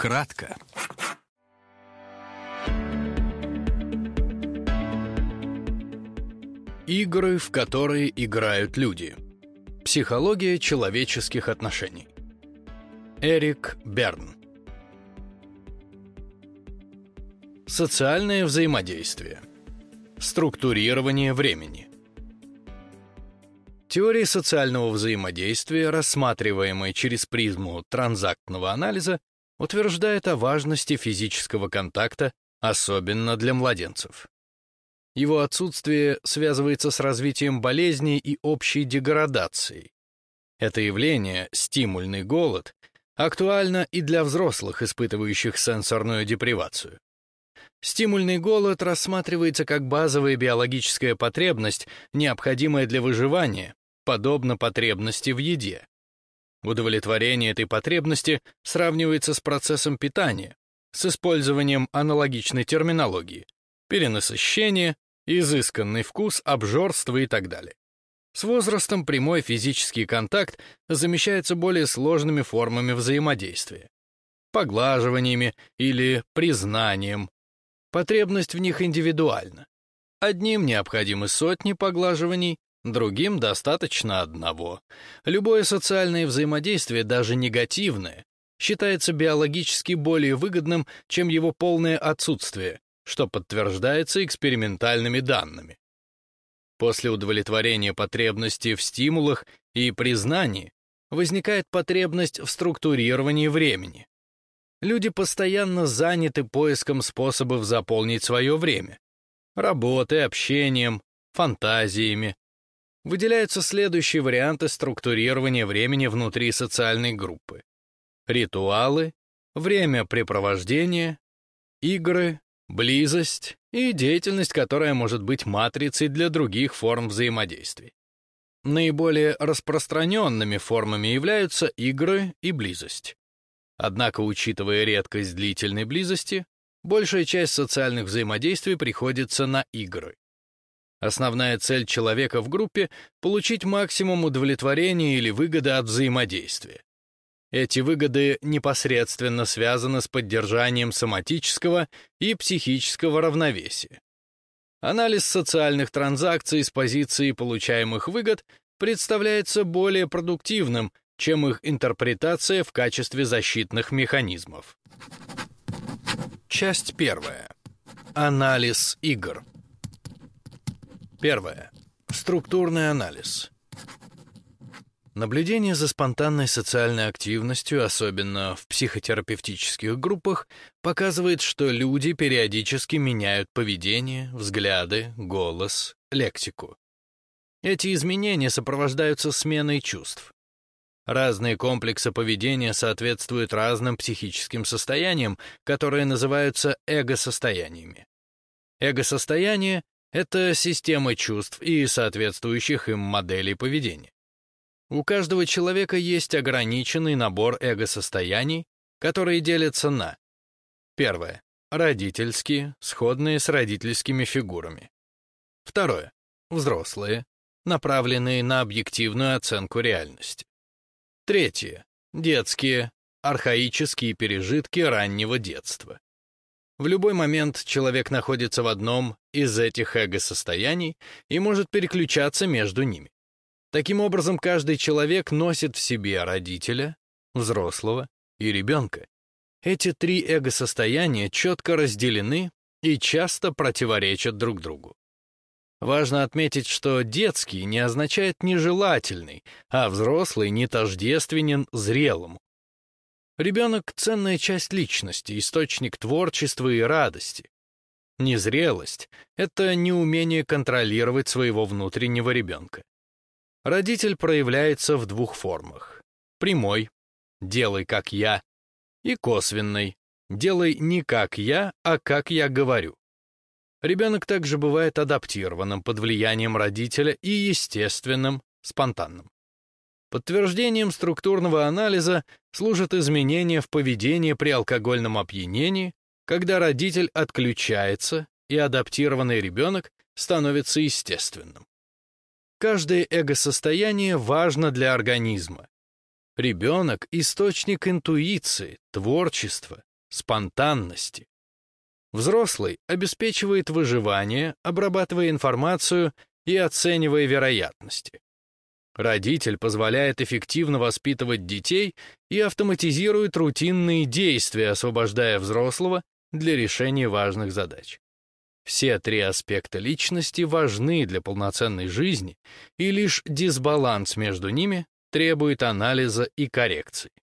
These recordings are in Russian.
Кратко. Игры, в которые играют люди. Психология человеческих отношений. Эрик Берн. Социальное взаимодействие. Структурирование времени. Теория социального взаимодействия, рассматриваемая через призму транзактного анализа, утверждает о важности физического контакта, особенно для младенцев. Его отсутствие связывается с развитием болезней и общей деградацией. Это явление, стимульный голод, актуально и для взрослых, испытывающих сенсорную депривацию. Стимульный голод рассматривается как базовая биологическая потребность, необходимая для выживания, подобно потребности в еде. Удовлетворение этой потребности сравнивается с процессом питания, с использованием аналогичной терминологии: перенасыщение, изысканный вкус, обжорство и так далее. С возрастом прямой физический контакт замещается более сложными формами взаимодействия: поглаживаниями или признанием. Потребность в них индивидуальна. Одним необходимы сотни поглаживаний, другим достаточно одного. Любое социальное взаимодействие, даже негативное, считается биологически более выгодным, чем его полное отсутствие, что подтверждается экспериментальными данными. После удовлетворения потребности в стимулах и признании возникает потребность в структурировании времени. Люди постоянно заняты поиском способов заполнить свое время: работой, общением, фантазиями. Выделяются следующие варианты структурирования времени внутри социальной группы: ритуалы, времяпрепровождение, игры, близость и деятельность, которая может быть матрицей для других форм взаимодействий. Наиболее распространенными формами являются игры и близость. Однако, учитывая редкость длительной близости, большая часть социальных взаимодействий приходится на игры. Основная цель человека в группе — получить максимум удовлетворения или выгоды от взаимодействия. Эти выгоды непосредственно связаны с поддержанием соматического и психического равновесия. Анализ социальных транзакций с позиции получаемых выгод представляется более продуктивным, чем их интерпретация в качестве защитных механизмов. Часть первая. Анализ игр. Первое. Структурный анализ. Наблюдение за спонтанной социальной активностью, особенно в психотерапевтических группах, показывает, что люди периодически меняют поведение, взгляды, голос, лексику. Эти изменения сопровождаются сменой чувств. Разные комплексы поведения соответствуют разным психическим состояниям, которые называются эго-состояниями. Эго-состояние — это система чувств и соответствующих им моделей поведения. У каждого человека есть ограниченный набор эго-состояний, которые делятся на: первое — родительские, сходные с родительскими фигурами; второе — взрослые, направленные на объективную оценку реальности; третье — детские, архаические пережитки раннего детства. В любой момент человек находится в одном из этих эго-состояний и может переключаться между ними. Таким образом, каждый человек носит в себе родителя, взрослого и ребенка. Эти три эго-состояния четко разделены и часто противоречат друг другу. Важно отметить, что детский не означает нежелательный, а взрослый не тождественен зрелому. Ребенок — ценная часть личности, источник творчества и радости. Незрелость — это неумение контролировать своего внутреннего ребенка. Родитель проявляется в двух формах: прямой — «делай как я», и косвенной — «делай не как я, а как я говорю». Ребенок также бывает адаптированным под влиянием родителя и естественным, спонтанным. Подтверждением структурного анализа служат изменения в поведении при алкогольном опьянении, когда родитель отключается и адаптированный ребенок становится естественным. Каждое эго-состояние важно для организма. Ребенок — источник интуиции, творчества, спонтанности. Взрослый обеспечивает выживание, обрабатывая информацию и оценивая вероятности. Родитель позволяет эффективно воспитывать детей и автоматизирует рутинные действия, освобождая взрослого для решения важных задач. Все три аспекта личности важны для полноценной жизни, и лишь дисбаланс между ними требует анализа и коррекции.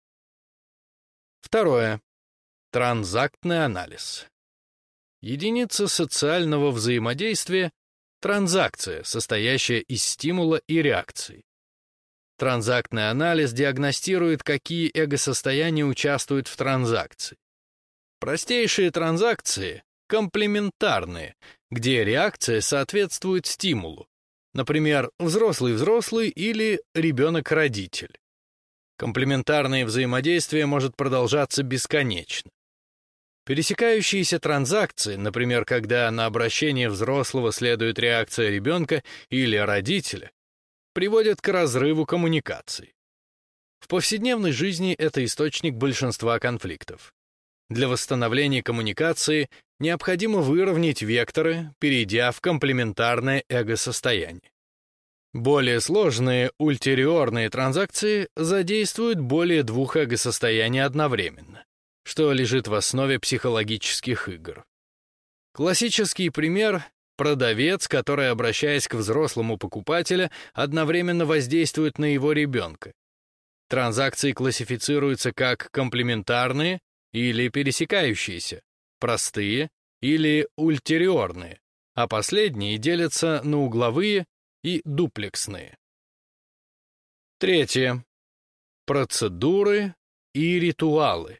Второе. Транзактный анализ. Единица социального взаимодействия — транзакция, состоящая из стимула и реакции. Транзактный анализ диагностирует, какие эго-состояния участвуют в транзакции. Простейшие транзакции — комплементарные, где реакция соответствует стимулу, например, взрослый-взрослый или ребенок-родитель. Комплементарное взаимодействие может продолжаться бесконечно. Пересекающиеся транзакции, например, когда на обращение взрослого следует реакция ребенка или родителя, приводят к разрыву коммуникаций. В повседневной жизни это источник большинства конфликтов. Для восстановления коммуникации необходимо выровнять векторы, перейдя в комплементарное эго-состояние. Более сложные ультериорные транзакции задействуют более двух эго-состояний одновременно, что лежит в основе психологических игр. Классический пример — продавец, который, обращаясь к взрослому покупателю, одновременно воздействует на его ребенка. Транзакции классифицируются как комплементарные или пересекающиеся, простые или ультериорные, а последние делятся на угловые и дуплексные. Третье. Процедуры и ритуалы.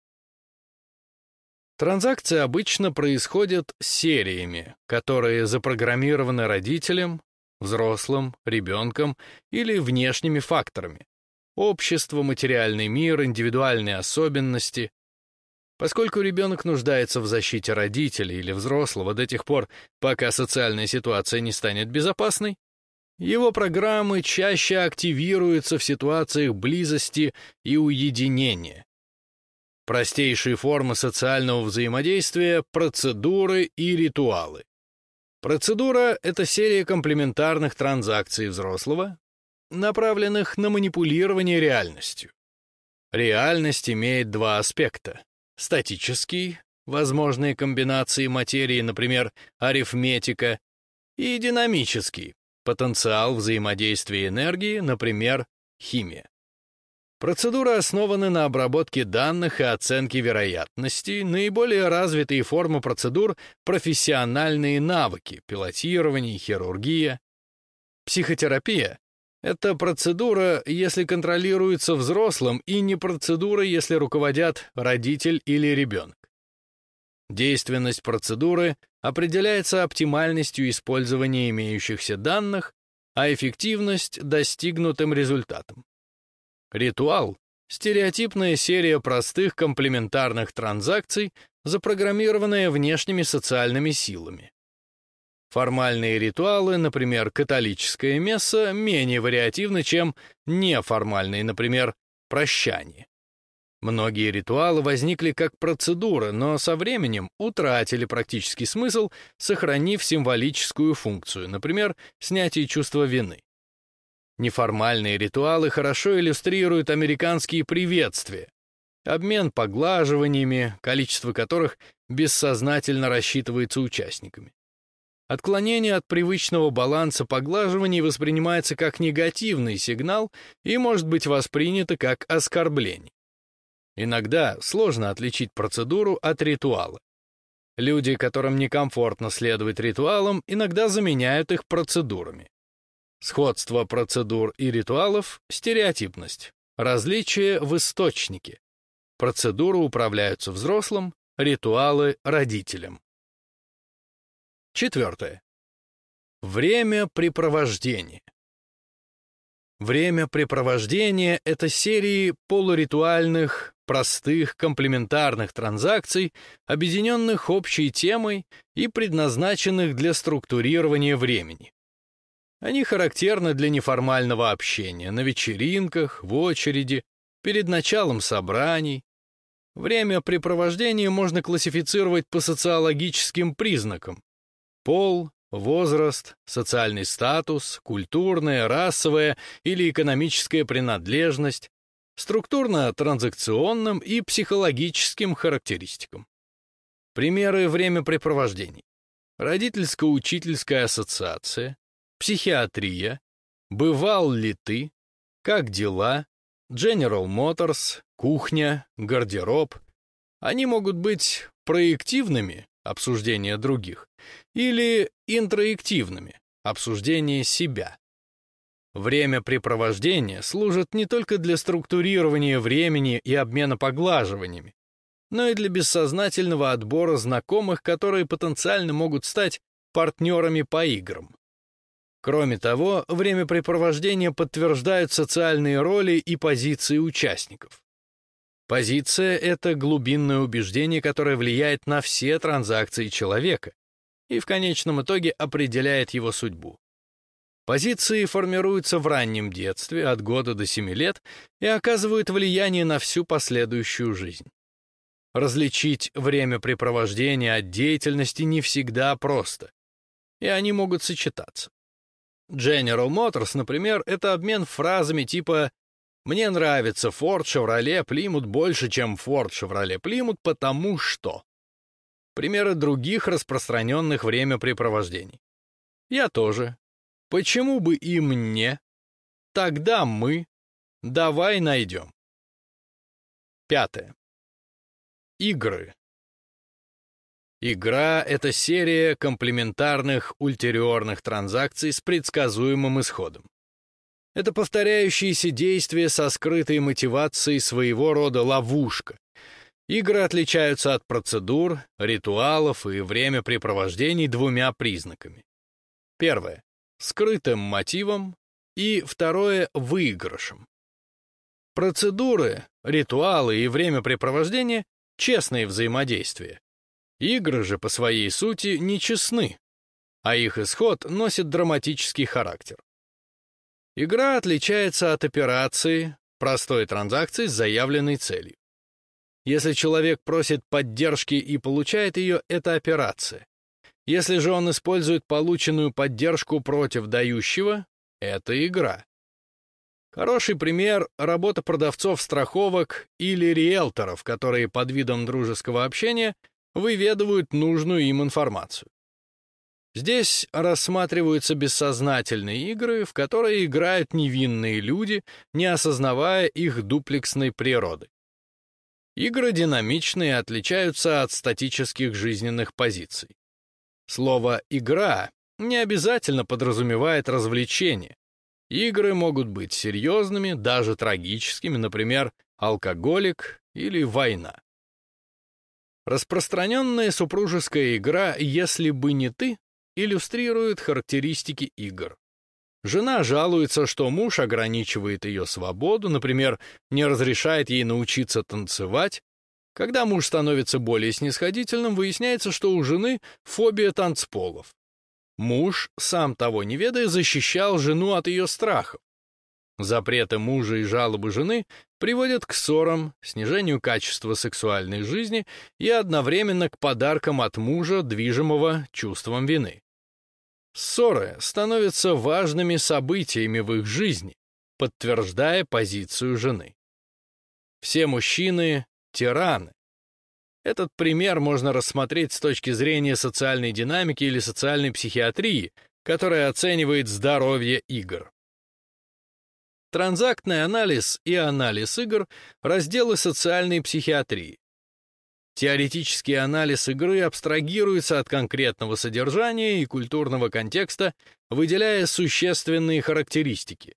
Транзакции обычно происходят сериями, которые запрограммированы родителем, взрослым, ребенком или внешними факторами — общество, материальный мир, индивидуальные особенности. Поскольку ребенок нуждается в защите родителей или взрослого до тех пор, пока социальная ситуация не станет безопасной, его программы чаще активируются в ситуациях близости и уединения. Простейшие формы социального взаимодействия — процедуры и ритуалы. Процедура — это серия комплементарных транзакций взрослого, направленных на манипулирование реальностью. Реальность имеет два аспекта — статический, возможные комбинации материи, например, арифметика, и динамический, потенциал взаимодействия энергии, например, химия. Процедуры основаны на обработке данных и оценке вероятностей. Наиболее развитые формы процедур — профессиональные навыки, пилотирование, хирургия. Психотерапия — это процедура, если контролируется взрослым, и не процедура, если руководят родитель или ребенок. Действенность процедуры определяется оптимальностью использования имеющихся данных, а эффективность — достигнутым результатом. Ритуал — стереотипная серия простых комплементарных транзакций, запрограммированная внешними социальными силами. Формальные ритуалы, например, католическая месса, менее вариативны, чем неформальные, например, прощание. Многие ритуалы возникли как процедура, но со временем утратили практический смысл, сохранив символическую функцию, например, снятие чувства вины. Неформальные ритуалы хорошо иллюстрируют американские приветствия, обмен поглаживаниями, количество которых бессознательно рассчитывается участниками. Отклонение от привычного баланса поглаживаний воспринимается как негативный сигнал и может быть воспринято как оскорбление. Иногда сложно отличить процедуру от ритуала. Люди, которым некомфортно следовать ритуалам, иногда заменяют их процедурами. Сходство процедур и ритуалов — стереотипность. Различие в источнике. Процедуры управляются взрослым, ритуалы — родителям. Четвертое. Времяпрепровождение. Времяпрепровождение — это серии полуритуальных, простых, комплементарных транзакций, объединенных общей темой и предназначенных для структурирования времени. Они характерны для неформального общения, на вечеринках, в очереди, перед началом собраний. Времяпрепровождение можно классифицировать по социологическим признакам: пол, возраст, социальный статус, культурная, расовая или экономическая принадлежность, структурно-транзакционным и психологическим характеристикам. Примеры времяпрепровождений: родительско-учительская ассоциация, психиатрия, бывал ли ты, как дела, General Motors, кухня, гардероб. Они могут быть проективными, обсуждение других, или интроективными, обсуждение себя. Времяпрепровождение служит не только для структурирования времени и обмена поглаживаниями, но и для бессознательного отбора знакомых, которые потенциально могут стать партнерами по играм. Кроме того, времяпрепровождение подтверждают социальные роли и позиции участников. Позиция — это глубинное убеждение, которое влияет на все транзакции человека и в конечном итоге определяет его судьбу. Позиции формируются в раннем детстве, от года до 7 лет, и оказывают влияние на всю последующую жизнь. Различить времяпрепровождение от деятельности не всегда просто, и они могут сочетаться. General Motors, например, это обмен фразами типа «Мне нравится Ford Chevrolet Plymouth больше, чем Ford Chevrolet Plymouth, потому что». Примеры других распространенных времяпрепровождений. Я тоже. Почему бы и мне? Тогда мы. Давай найдем. 5. Игры. Игра — это серия комплементарных ультериорных транзакций с предсказуемым исходом. Это повторяющиеся действия со скрытой мотивацией, своего рода ловушка. Игры отличаются от процедур, ритуалов и времяпрепровождений двумя признаками. Первое — скрытым мотивом, и второе — выигрышем. Процедуры, ритуалы и времяпрепровождения — честные взаимодействия. Игры же по своей сути нечестны, а их исход носит драматический характер. Игра отличается от операции, простой транзакции с заявленной целью. Если человек просит поддержки и получает ее, это операция. Если же он использует полученную поддержку против дающего, это игра. Хороший пример — работа продавцов страховок или риэлторов, которые под видом дружеского общения выведывают нужную им информацию. Здесь рассматриваются бессознательные игры, в которые играют невинные люди, не осознавая их дуплексной природы. Игры динамичные отличаются от статических жизненных позиций. Слово «игра» не обязательно подразумевает развлечение. Игры могут быть серьезными, даже трагическими, например, алкоголик или война. Распространенная супружеская игра «Если бы не ты» иллюстрирует характеристики игр. Жена жалуется, что муж ограничивает ее свободу, например, не разрешает ей научиться танцевать. Когда муж становится более снисходительным, выясняется, что у жены фобия танцполов. Муж, сам того не ведая, защищал жену от ее страхов. Запреты мужа и жалобы жены приводят к ссорам, снижению качества сексуальной жизни и одновременно к подаркам от мужа, движимого чувством вины. Ссоры становятся важными событиями в их жизни, подтверждая позицию жены. Все мужчины — тираны. Этот пример можно рассмотреть с точки зрения социальной динамики или социальной психиатрии, которая оценивает здоровье игр. Транзактный анализ и анализ игр — разделы социальной психиатрии. Теоретический анализ игры абстрагируется от конкретного содержания и культурного контекста, выделяя существенные характеристики.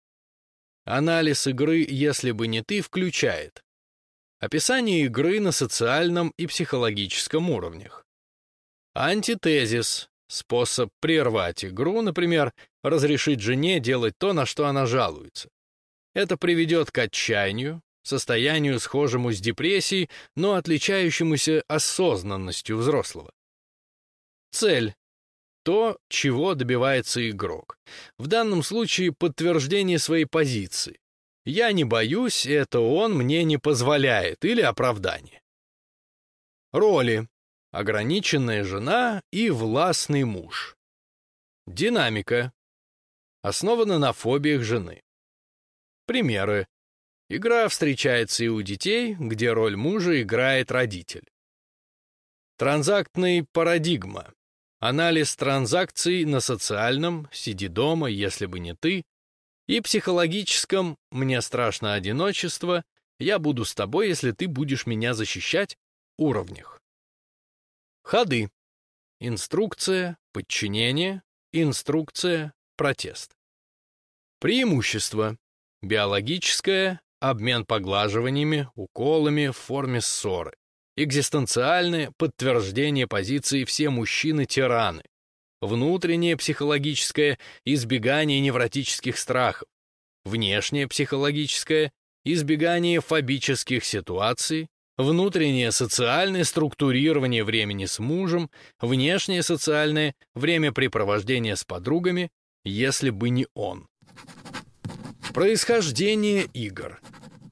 Анализ игры «Если бы не ты» включает описание игры на социальном и психологическом уровнях. Антитезис — способ прервать игру, например, разрешить жене делать то, на что она жалуется. Это приведет к отчаянию, состоянию, схожему с депрессией, но отличающемуся осознанностью взрослого. Цель — то, чего добивается игрок. В данном случае подтверждение своей позиции. «Я не боюсь, это он мне не позволяет» или оправдание. Роли: ограниченная жена и властный муж. Динамика: основана на фобиях жены. Примеры: игра встречается и у детей, где роль мужа играет родитель. Транзактный парадигма: анализ транзакций на социальном «сиди дома, если бы не ты» и психологическом «мне страшно одиночество, я буду с тобой, если ты будешь меня защищать» уровнях. Ходы: инструкция, подчинение, инструкция, протест. Преимущества: биологическое, обмен поглаживаниями, уколами в форме ссоры. Экзистенциальное, подтверждение позиции «все мужчины тираны». Внутреннее психологическое, избегание невротических страхов. Внешнее психологическое, избегание фобических ситуаций. Внутреннее социальное, структурирование времени с мужем. Внешнее социальное, времяпрепровождение с подругами, если бы не он. Происхождение игр.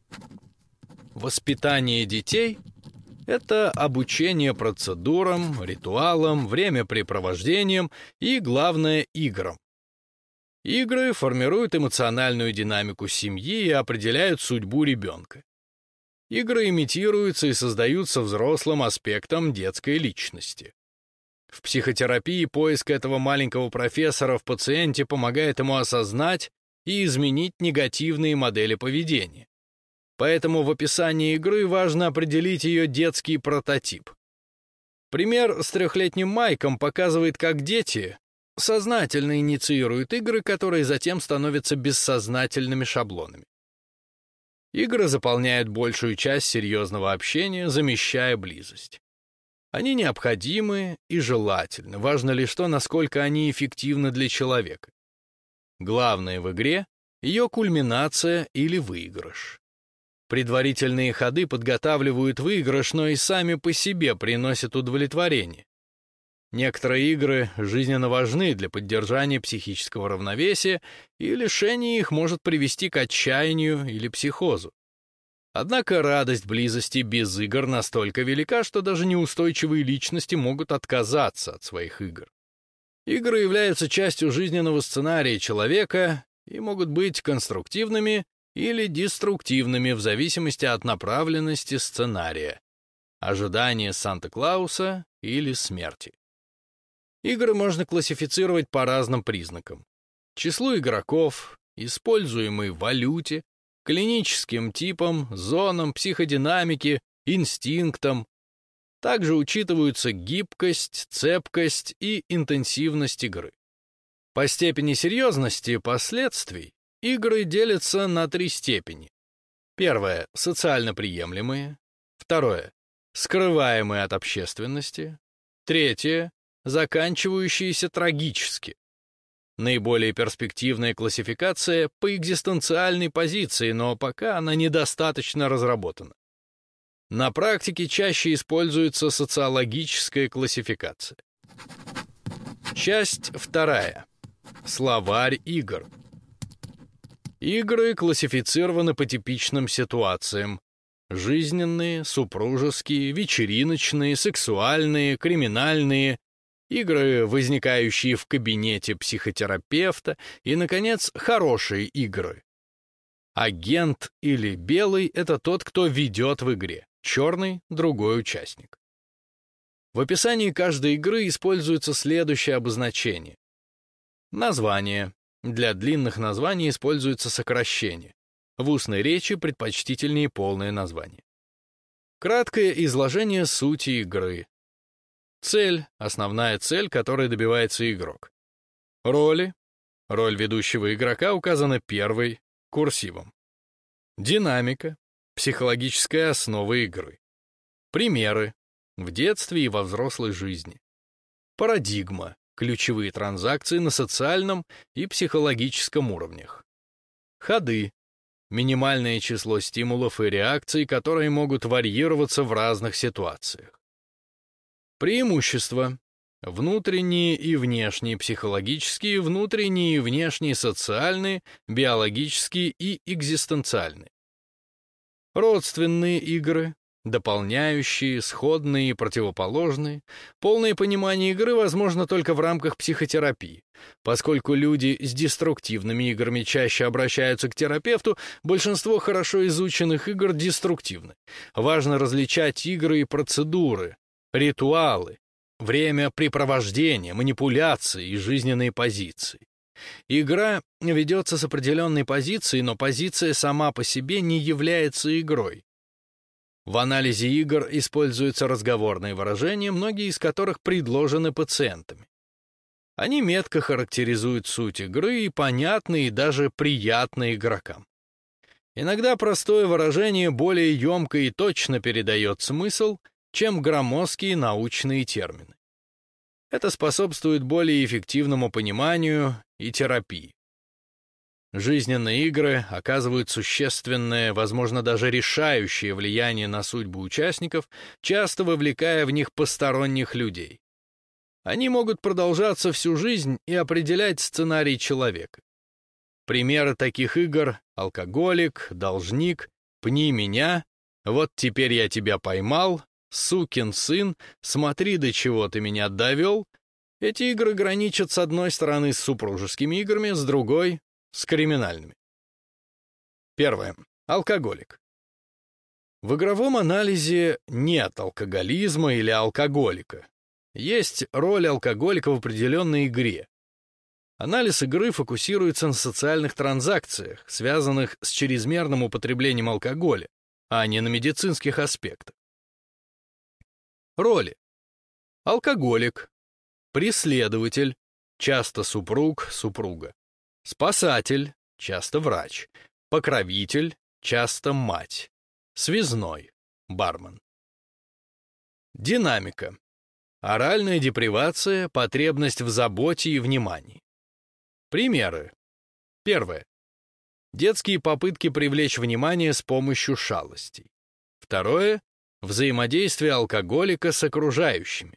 Воспитание детей — это обучение процедурам, ритуалам, времяпрепровождениям и, главное, играм. Игры формируют эмоциональную динамику семьи и определяют судьбу ребенка. Игры имитируются и создаются взрослым аспектом детской личности. В психотерапии поиск этого маленького профессора в пациенте помогает ему осознать и изменить негативные модели поведения. Поэтому в описании игры важно определить ее детский прототип. Пример с 3-летним Майком показывает, как дети сознательно инициируют игры, которые затем становятся бессознательными шаблонами. Игры заполняют большую часть серьезного общения, замещая близость. Они необходимы и желательны, важно лишь то, насколько они эффективны для человека. Главное в игре — ее кульминация или выигрыш. Предварительные ходы подготавливают выигрыш, но и сами по себе приносят удовлетворение. Некоторые игры жизненно важны для поддержания психического равновесия, и лишение их может привести к отчаянию или психозу. Однако радость близости без игр настолько велика, что даже неустойчивые личности могут отказаться от своих игр. Игры являются частью жизненного сценария человека и могут быть конструктивными или деструктивными в зависимости от направленности сценария, ожидания Санта-Клауса или смерти. Игры можно классифицировать по разным признакам: числу игроков, используемой валюте, клиническим типам, зонам, психодинамике, инстинктам. Также учитываются гибкость, цепкость и интенсивность игры. По степени серьезности последствий игры делятся на 3 степени. Первое — социально приемлемые. Второе — скрываемые от общественности. Третье — заканчивающиеся трагически. Наиболее перспективная классификация по экзистенциальной позиции, но пока она недостаточно разработана. На практике чаще используется социологическая классификация. Часть 2. Словарь игр. Игры классифицированы по типичным ситуациям: жизненные, супружеские, вечериночные, сексуальные, криминальные, игры, возникающие в кабинете психотерапевта, и, наконец, хорошие игры. Агент или белый — это тот, кто ведет в игре, черный — другой участник. В описании каждой игры используется следующее обозначение. Название. Для длинных названий используется сокращение. В устной речи предпочтительнее полное название. Краткое изложение сути игры. Цель — основная цель, которой добивается игрок. Роли. Роль ведущего игрока указана первой, курсивом. Динамика — психологическая основа игры. Примеры — в детстве и во взрослой жизни. Парадигма — ключевые транзакции на социальном и психологическом уровнях. Ходы — минимальное число стимулов и реакций, которые могут варьироваться в разных ситуациях. Преимущества Внутренние и внешние психологические, внутренние и внешние социальные, биологические и экзистенциальные. Родственные игры, дополняющие, сходные и противоположные. Полное понимание игры возможно только в рамках психотерапии. Поскольку люди с деструктивными играми чаще обращаются к терапевту, большинство хорошо изученных игр деструктивны. Важно различать игры и процедуры, ритуалы, времяпрепровождение, манипуляции и жизненные позиции. Игра ведется с определенной позицией, но позиция сама по себе не является игрой. В анализе игр используются разговорные выражения, многие из которых предложены пациентами. Они метко характеризуют суть игры и понятны и даже приятны игрокам. Иногда простое выражение более емко и точно передает смысл, чем громоздкие научные термины. Это способствует более эффективному пониманию и терапии. Жизненные игры оказывают существенное, возможно, даже решающее влияние на судьбу участников, часто вовлекая в них посторонних людей. Они могут продолжаться всю жизнь и определять сценарий человека. Примеры таких игр — алкоголик, должник, пни меня, вот теперь я тебя поймал, сукин сын, смотри, до чего ты меня довел. Эти игры граничат с одной стороны с супружескими играми, с другой — с криминальными. Первое. Алкоголик. В игровом анализе нет алкоголизма или алкоголика. Есть роль алкоголика в определенной игре. Анализ игры фокусируется на социальных транзакциях, связанных с чрезмерным употреблением алкоголя, а не на медицинских аспектах. Роли. Алкоголик, преследователь, часто супруг, супруга. Спасатель, часто врач, покровитель, часто мать, связной, бармен. Динамика. Оральная депривация, потребность в заботе и внимании. Примеры. Первое. Детские попытки привлечь внимание с помощью шалостей. Второе. Взаимодействие алкоголика с окружающими.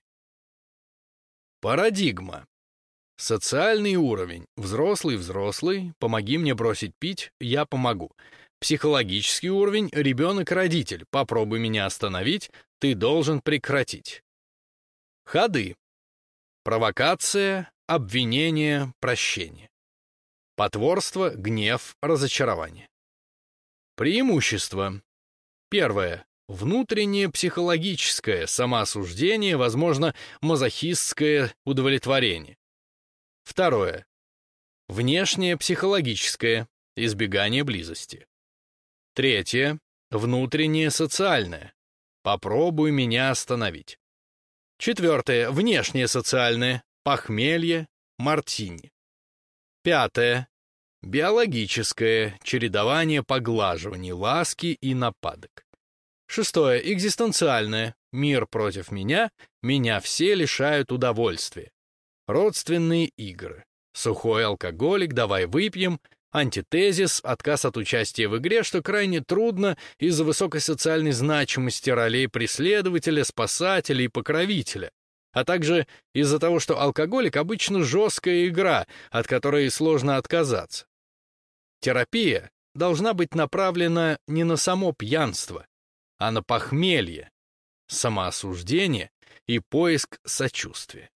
Парадигма. Социальный уровень. Взрослый, помоги мне бросить пить, я помогу. Психологический уровень. Ребенок-родитель. Попробуй меня остановить, ты должен прекратить. Ходы. Провокация, обвинение, прощение. Потворство, гнев, разочарование. Преимущества. Первое. Внутреннее психологическое самоосуждение, возможно, мазохистское удовлетворение. Второе. Внешнее психологическое избегание близости. Третье. Внутреннее социальное. Попробуй меня остановить. Четвертое. Внешнее социальное. Похмелье, мартини. Пятое. Биологическое чередование поглаживаний, ласки и нападок. Шестое. Экзистенциальное. Мир против меня, меня все лишают удовольствия. Родственные игры. Сухой алкоголик, давай выпьем. Антитезис, отказ от участия в игре, что крайне трудно из-за высокой социальной значимости ролей преследователя, спасателя и покровителя, а также из-за того, что алкоголик обычно жесткая игра, от которой сложно отказаться. Терапия должна быть направлена не на само пьянство, а на похмелье, самоосуждение и поиск сочувствия.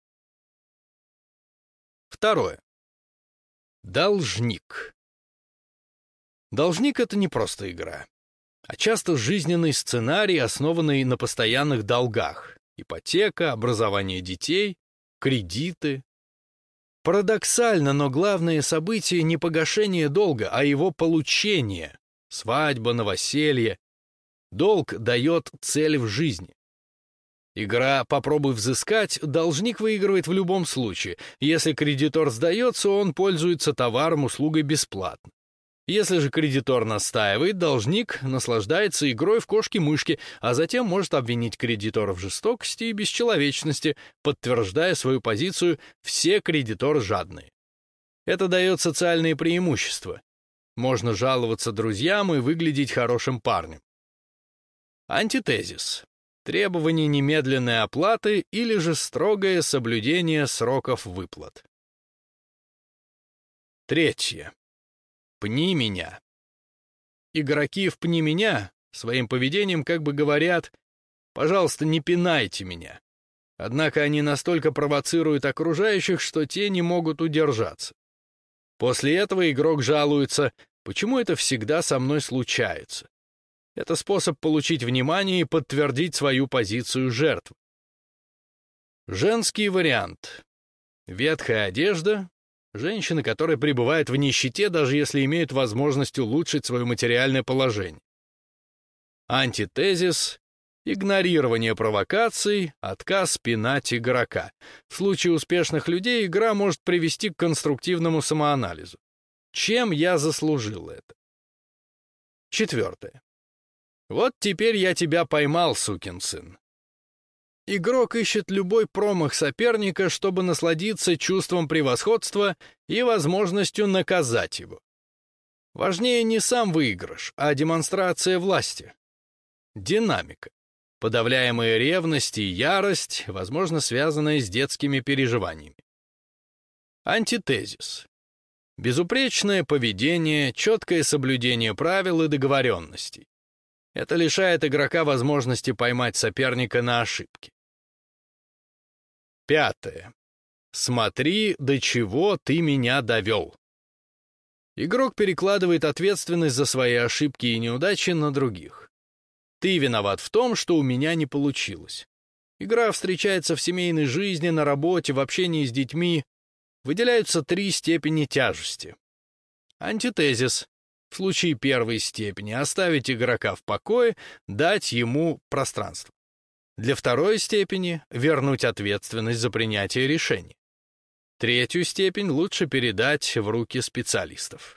Второе. Должник. Должник — это не просто игра, а часто жизненный сценарий, основанный на постоянных долгах. Ипотека, образование детей, кредиты. Парадоксально, но главное событие не погашение долга, а его получение. Свадьба, новоселье. Долг дает цель в жизни. Игра «Попробуй взыскать» должник выигрывает в любом случае. Если кредитор сдается, он пользуется товаром, услугой бесплатно. Если же кредитор настаивает, должник наслаждается игрой в кошки-мышки, а затем может обвинить кредитора в жестокости и бесчеловечности, подтверждая свою позицию «все кредиторы жадные». Это дает социальные преимущества. Можно жаловаться друзьям и выглядеть хорошим парнем. Антитезис. требование немедленной оплаты или же строгое соблюдение сроков выплат. Третье. Пни меня. Игроки в «пни меня» своим поведением как бы говорят: «Пожалуйста, не пинайте меня». Однако они настолько провоцируют окружающих, что те не могут удержаться. После этого игрок жалуется: «Почему это всегда со мной случается?» Это способ получить внимание и подтвердить свою позицию жертвы. Женский вариант. Ветхая одежда. Женщины, которые пребывают в нищете, даже если имеют возможность улучшить свое материальное положение. Антитезис. Игнорирование провокаций, отказ пинать игрока. В случае успешных людей игра может привести к конструктивному самоанализу. Чем я заслужил это? Четвертое. Вот теперь я тебя поймал, сукин сын. Игрок ищет любой промах соперника, чтобы насладиться чувством превосходства и возможностью наказать его. Важнее не сам выигрыш, а демонстрация власти. Динамика. Подавляемая ревность и ярость, возможно, связанные с детскими переживаниями. Антитезис. Безупречное поведение, четкое соблюдение правил и договоренностей. Это лишает игрока возможности поймать соперника на ошибки. Пятое. Смотри, до чего ты меня довел. Игрок перекладывает ответственность за свои ошибки и неудачи на других. Ты виноват в том, что у меня не получилось. Игра встречается в семейной жизни, на работе, в общении с детьми. Выделяются 3 степени тяжести. Антитезис. В случае первой степени оставить игрока в покое, дать ему пространство. Для второй степени вернуть ответственность за принятие решений. Третью степень лучше передать в руки специалистов.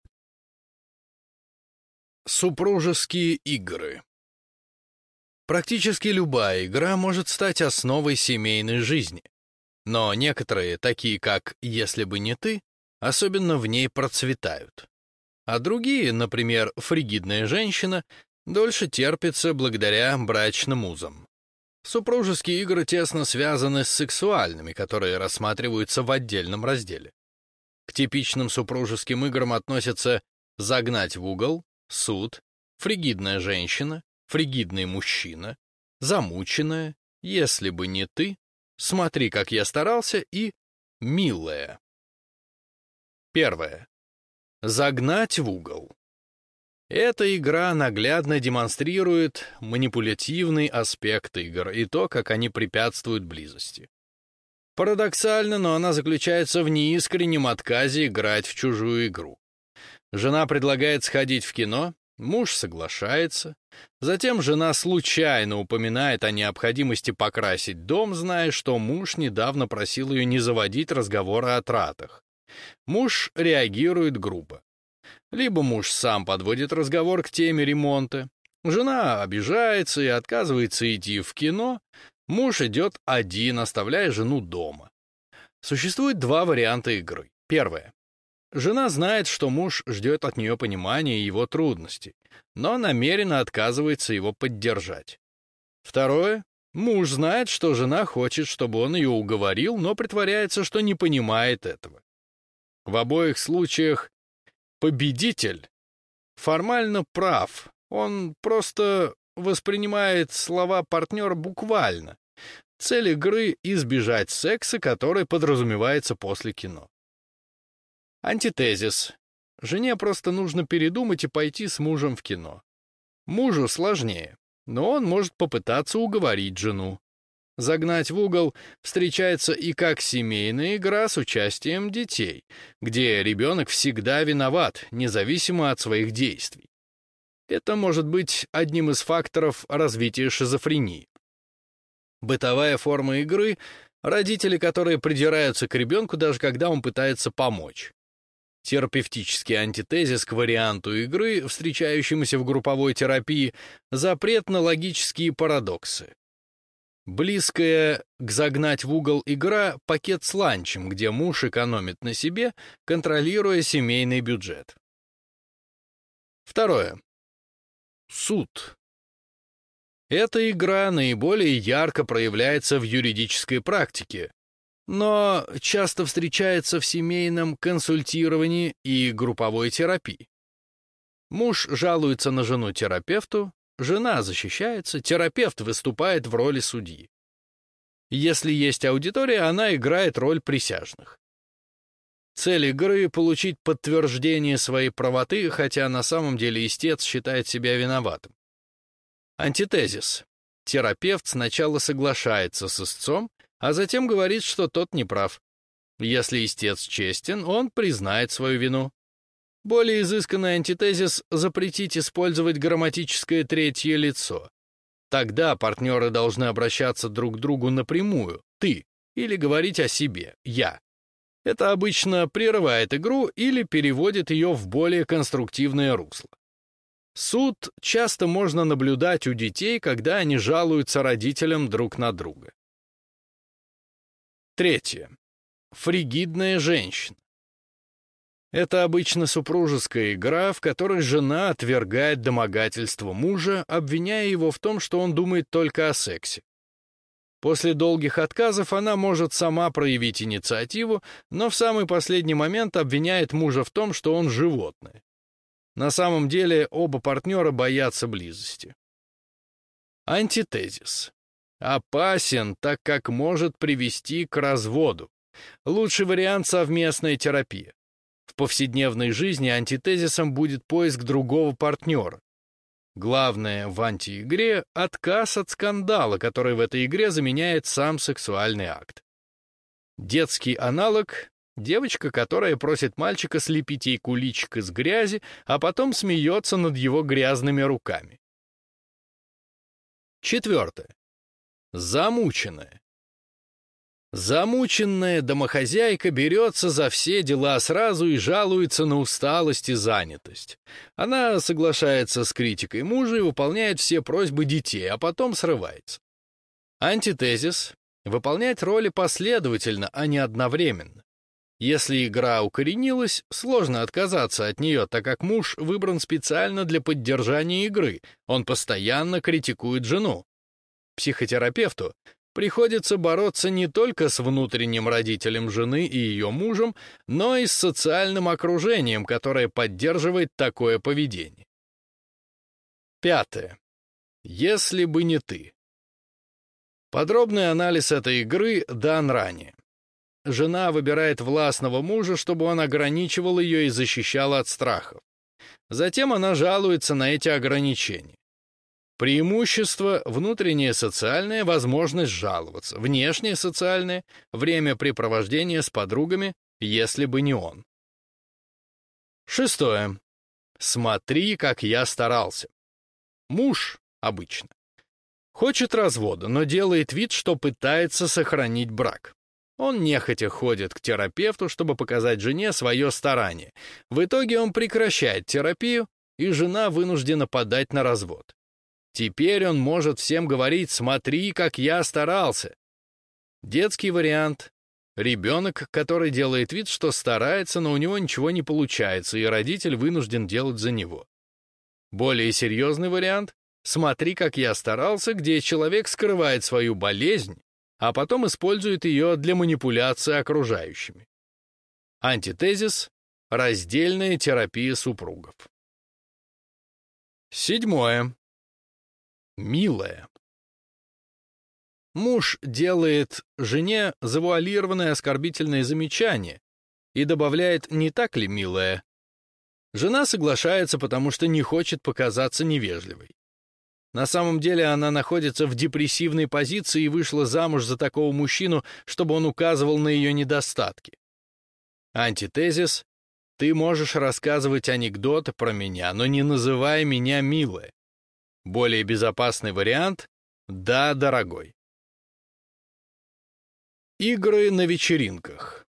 Супружеские игры. Практически любая игра может стать основой семейной жизни. Но некоторые, такие как «Если бы не ты», особенно в ней процветают. А другие, например, фригидная женщина, дольше терпится благодаря брачным узам. Супружеские игры тесно связаны с сексуальными, которые рассматриваются в отдельном разделе. К типичным супружеским играм относятся «загнать в угол», «суд», «фригидная женщина», «фригидный мужчина», «замученная», «если бы не ты», «смотри, как я старался» и «милая». Первое. Загнать в угол. Эта игра наглядно демонстрирует манипулятивный аспект игр и то, как они препятствуют близости. Парадоксально, но она заключается в неискреннем отказе играть в чужую игру. Жена предлагает сходить в кино, муж соглашается. Затем жена случайно упоминает о необходимости покрасить дом, зная, что муж недавно просил ее не заводить разговоры о тратах. Муж реагирует грубо. Либо муж сам подводит разговор к теме ремонта, жена обижается и отказывается идти в кино, муж идет один, оставляя жену дома. Существует 2 варианта игры. Первое. Жена знает, что муж ждет от нее понимания его трудностей, но намеренно отказывается его поддержать. Второе. Муж знает, что жена хочет, чтобы он ее уговорил, но притворяется, что не понимает этого. В обоих случаях победитель формально прав, он просто воспринимает слова партнера буквально. Цель игры — избежать секса, который подразумевается после кино. Антитезис. Жене просто нужно передумать и пойти с мужем в кино. Мужу сложнее, но он может попытаться уговорить жену. Загнать в угол встречается и как семейная игра с участием детей, где ребенок всегда виноват, независимо от своих действий. Это может быть одним из факторов развития шизофрении. Бытовая форма игры — родители, которые придираются к ребенку, даже когда он пытается помочь. Терапевтический антитезис к варианту игры, встречающемуся в групповой терапии, запрет на логические парадоксы. Близкая к загнать в угол игра — пакет с ланчем, где муж экономит на себе, контролируя семейный бюджет. Второе. Суд. Эта игра наиболее ярко проявляется в юридической практике, но часто встречается в семейном консультировании и групповой терапии. Муж жалуется на жену терапевту, жена защищается, терапевт выступает в роли судьи. Если есть аудитория, она играет роль присяжных. Цель игры — получить подтверждение своей правоты, хотя на самом деле истец считает себя виноватым. Антитезис. Терапевт сначала соглашается с истцом, а затем говорит, что тот не прав. Если истец честен, он признает свою вину. Более изысканный антитезис — запретить использовать грамматическое третье лицо. Тогда партнеры должны обращаться друг к другу напрямую «ты» или говорить о себе «я». Это обычно прерывает игру или переводит ее в более конструктивное русло. Суд часто можно наблюдать у детей, когда они жалуются родителям друг на друга. Третье. Фригидная женщина. Это обычно супружеская игра, в которой жена отвергает домогательство мужа, обвиняя его в том, что он думает только о сексе. После долгих отказов она может сама проявить инициативу, но в самый последний момент обвиняет мужа в том, что он животное. На самом деле оба партнера боятся близости. Антитезис. Опасен, так как может привести к разводу. Лучший вариант — совместная терапия. В повседневной жизни антитезисом будет поиск другого партнера. Главное в антиигре — отказ от скандала, который в этой игре заменяет сам сексуальный акт. Детский аналог — девочка, которая просит мальчика слепить ей куличик из грязи, а потом смеется над его грязными руками. Четвертое. Замученная. Замученная домохозяйка берется за все дела сразу и жалуется на усталость и занятость. Она соглашается с критикой мужа и выполняет все просьбы детей, а потом срывается. Антитезис — выполнять роли последовательно, а не одновременно. Если игра укоренилась, сложно отказаться от нее, так как муж выбран специально для поддержания игры, он постоянно критикует жену. Психотерапевту приходится бороться не только с внутренним родителем жены и ее мужем, но и с социальным окружением, которое поддерживает такое поведение. Пятое. Если бы не ты. Подробный анализ этой игры дан ранее. Жена выбирает властного мужа, чтобы он ограничивал ее и защищал от страхов. Затем она жалуется на эти ограничения. Преимущество — внутреннее социальное, возможность жаловаться. Внешнее социальное — времяпрепровождение с подругами, если бы не он. Шестое. Смотри, как я старался. Муж обычно хочет развода, но делает вид, что пытается сохранить брак. Он нехотя ходит к терапевту, чтобы показать жене свое старание. В итоге он прекращает терапию, и жена вынуждена подать на развод. Теперь он может всем говорить: «Смотри, как я старался». Детский вариант — ребенок, который делает вид, что старается, но у него ничего не получается, и родитель вынужден делать за него. Более серьезный вариант — «Смотри, как я старался», где человек скрывает свою болезнь, а потом использует ее для манипуляции окружающими. Антитезис — раздельная терапия супругов. Седьмое. Милая. Муж делает жене завуалированное оскорбительное замечание и добавляет: «Не так ли, милая?» Жена соглашается, потому что не хочет показаться невежливой. На самом деле она находится в депрессивной позиции и вышла замуж за такого мужчину, чтобы он указывал на ее недостатки. Антитезис: «Ты можешь рассказывать анекдоты про меня, но не называй меня милая». Более безопасный вариант — «Да, дорогой». Игры на вечеринках.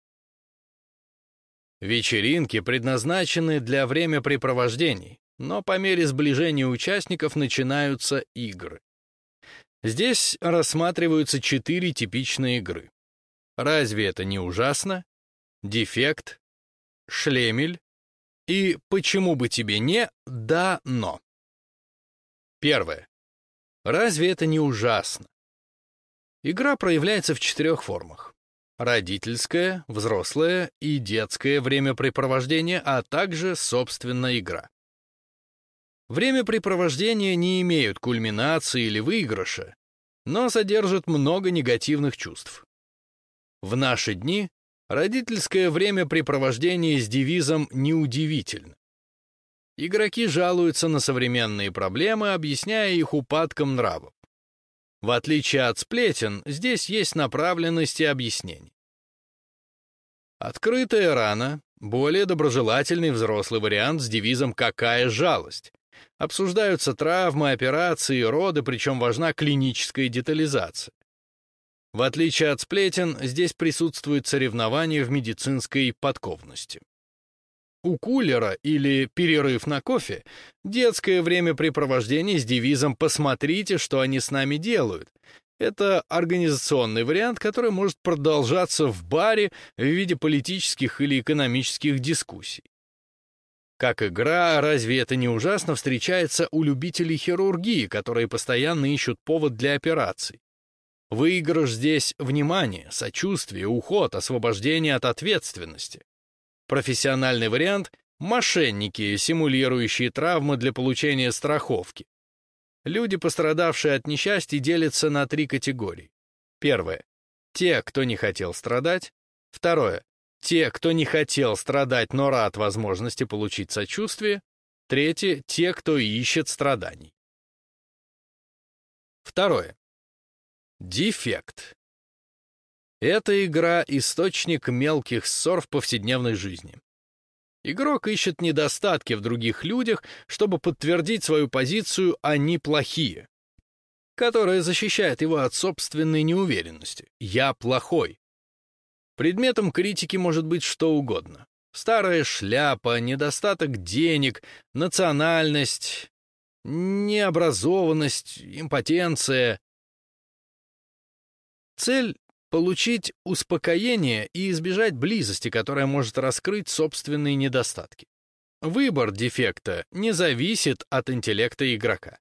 Вечеринки предназначены для времяпрепровождений, но по мере сближения участников начинаются игры. Здесь рассматриваются 4 типичные игры. Разве это не ужасно? Дефект, шлемель и почему бы тебе не, да, но. Первое. Разве это не ужасно? Игра проявляется в 4 формах. Родительское, взрослое и детское времяпрепровождение, а также, собственно, игра. Времяпрепровождения не имеют кульминации или выигрыша, но содержат много негативных чувств. В наши дни родительское времяпрепровождение с девизом «неудивительно». Игроки жалуются на современные проблемы, объясняя их упадком нравов. В отличие от сплетен, здесь есть направленность и объяснение. Открытая рана — более доброжелательный взрослый вариант с девизом «какая жалость». Обсуждаются травмы, операции, роды, причем важна клиническая детализация. В отличие от сплетен, здесь присутствует соревнование в медицинской подкованности. У кулера или перерыв на кофе детское времяпрепровождение с девизом «посмотрите, что они с нами делают». Это организационный вариант, который может продолжаться в баре в виде политических или экономических дискуссий. Как игра, разве это не ужасно, встречается у любителей хирургии, которые постоянно ищут повод для операций. Выигрыш здесь — внимание, сочувствие, уход, освобождение от ответственности. Профессиональный вариант — мошенники, симулирующие травмы для получения страховки. Люди, пострадавшие от несчастья, делятся на 3 категории. Первое — те, кто не хотел страдать. Второе — те, кто не хотел страдать, но рад возможности получить сочувствие. Третье — те, кто ищет страданий. Второе. Дефект. Эта игра — источник мелких ссор в повседневной жизни. Игрок ищет недостатки в других людях, чтобы подтвердить свою позицию «они плохие», которая защищает его от собственной неуверенности. «Я плохой». Предметом критики может быть что угодно. Старая шляпа, недостаток денег, национальность, необразованность, импотенция. Цель — получить успокоение и избежать близости, которая может раскрыть собственные недостатки. Выбор дефекта не зависит от интеллекта игрока.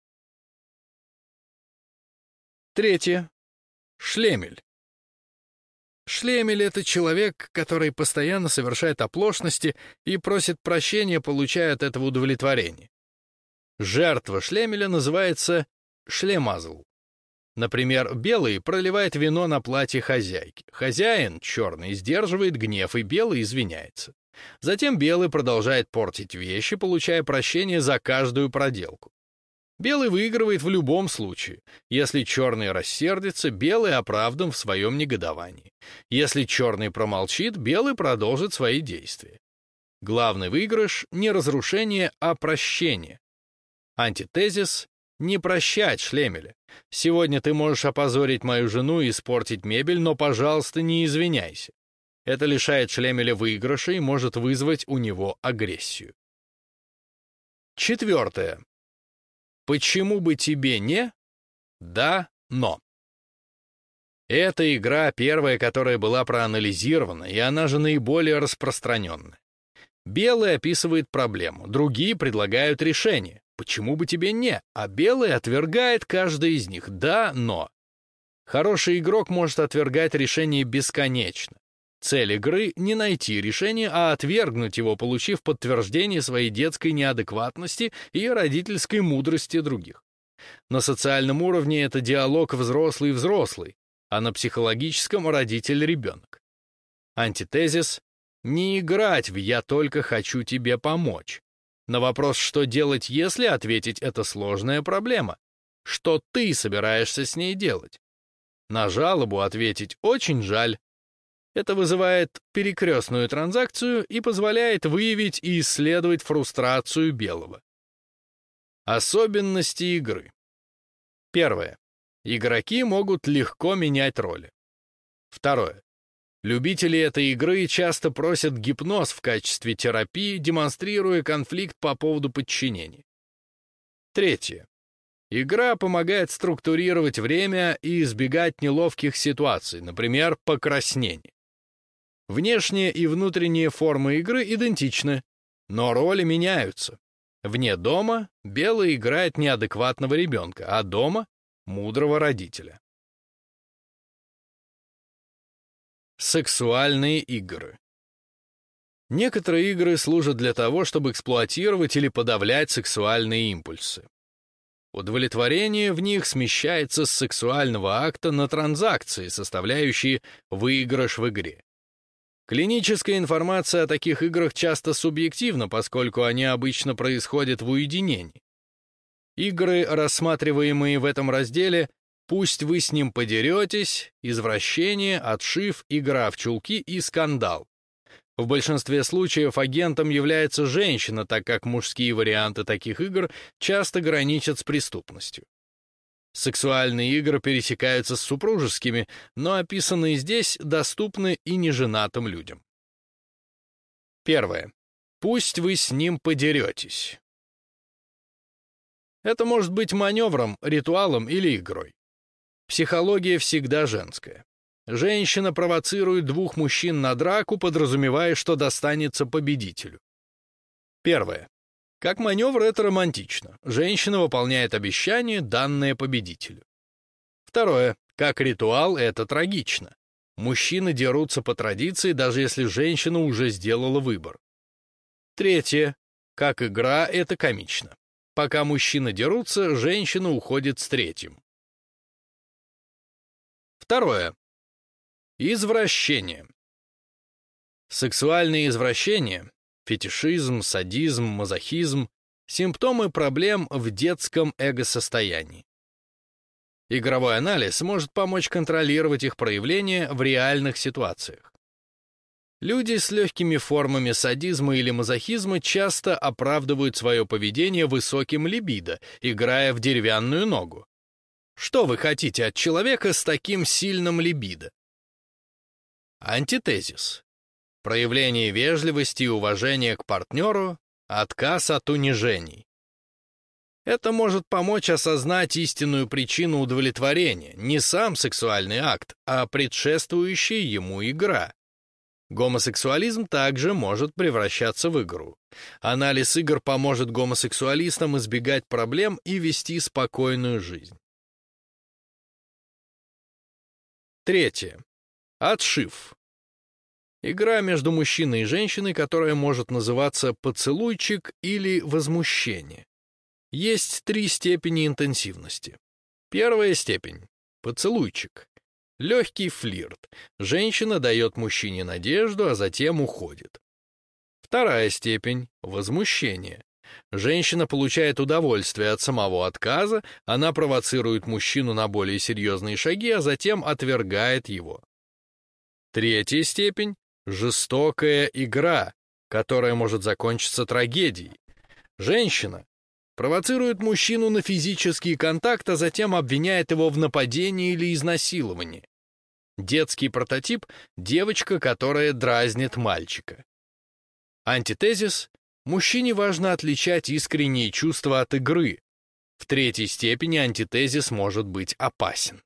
Третье. Шлемель. Шлемель — это человек, который постоянно совершает оплошности и просит прощения, получая от этого удовлетворение. Жертва шлемеля называется шлемазл. Например, белый проливает вино на платье хозяйки. Хозяин, черный, сдерживает гнев, и белый извиняется. Затем белый продолжает портить вещи, получая прощение за каждую проделку. Белый выигрывает в любом случае. Если черный рассердится, белый оправдан в своем негодовании. Если черный промолчит, белый продолжит свои действия. Главный выигрыш — не разрушение, а прощение. Антитезис — не прощать шлемеля. Сегодня ты можешь опозорить мою жену и испортить мебель, но, пожалуйста, не извиняйся. Это лишает шлемеля выигрыша и может вызвать у него агрессию. Четвертое. Почему бы тебе не? Да, но. Эта игра первая, которая была проанализирована, и она же наиболее распространенная. Белый описывает проблему, другие предлагают решение. Почему бы тебе не? А белый отвергает каждый из них. Да, но. Хороший игрок может отвергать решение бесконечно. Цель игры — не найти решение, а отвергнуть его, получив подтверждение своей детской неадекватности и родительской мудрости других. На социальном уровне это диалог взрослый-взрослый, а на психологическом — родитель-ребенок. Антитезис — не играть в «я только хочу тебе помочь». На вопрос «что делать, если?» ответить — это сложная проблема. Что ты собираешься с ней делать? На жалобу ответить «очень жаль». Это вызывает перекрестную транзакцию и позволяет выявить и исследовать фрустрацию белого. Особенности игры. Первое. Игроки могут легко менять роли. Второе. Любители этой игры часто просят гипноз в качестве терапии, демонстрируя конфликт по поводу подчинения. Третье. Игра помогает структурировать время и избегать неловких ситуаций, например, покраснения. Внешние и внутренние формы игры идентичны, но роли меняются. Вне дома белый играет неадекватного ребенка, а дома — мудрого родителя. Сексуальные игры. Некоторые игры служат для того, чтобы эксплуатировать или подавлять сексуальные импульсы. Удовлетворение в них смещается с сексуального акта на транзакции, составляющие выигрыш в игре. Клиническая информация о таких играх часто субъективна, поскольку они обычно происходят в уединении. Игры, рассматриваемые в этом разделе, «Пусть вы с ним подеретесь», «Извращение», «Отшив», «Игра в чулки» и «Скандал». В большинстве случаев агентом является женщина, так как мужские варианты таких игр часто граничат с преступностью. Сексуальные игры пересекаются с супружескими, но описанные здесь доступны и неженатым людям. Первое. Пусть вы с ним подеретесь. Это может быть маневром, ритуалом или игрой. Психология всегда женская. Женщина провоцирует двух мужчин на драку, подразумевая, что достанется победителю. Первое. Как маневр это романтично. Женщина выполняет обещание, данное победителю. Второе. Как ритуал это трагично. Мужчины дерутся по традиции, даже если женщина уже сделала выбор. Третье. Как игра это комично. Пока мужчины дерутся, женщина уходит с третьим. Второе. Извращение. Сексуальные извращения, фетишизм, садизм, мазохизм — симптомы проблем в детском эго-состоянии. Игровой анализ может помочь контролировать их проявление в реальных ситуациях. Люди с легкими формами садизма или мазохизма часто оправдывают свое поведение высоким либидо, играя в деревянную ногу. Что вы хотите от человека с таким сильным либидо? Антитезис. Проявление вежливости и уважения к партнеру, отказ от унижений. Это может помочь осознать истинную причину удовлетворения, не сам сексуальный акт, а предшествующая ему игра. Гомосексуализм также может превращаться в игру. Анализ игр поможет гомосексуалистам избегать проблем и вести спокойную жизнь. Третье. Отшив. Игра между мужчиной и женщиной, которая может называться поцелуйчик или возмущение. Есть 3 степени интенсивности. Первая степень — поцелуйчик. Легкий флирт. Женщина дает мужчине надежду, а затем уходит. Вторая степень — возмущение. Женщина получает удовольствие от самого отказа, она провоцирует мужчину на более серьезные шаги, а затем отвергает его. Третья степень — жестокая игра, которая может закончиться трагедией. Женщина провоцирует мужчину на физический контакт, а затем обвиняет его в нападении или изнасиловании. Детский прототип — девочка, которая дразнит мальчика. Антитезис — мужчине важно отличать искренние чувства от игры. В третьей степени антитезис может быть опасен.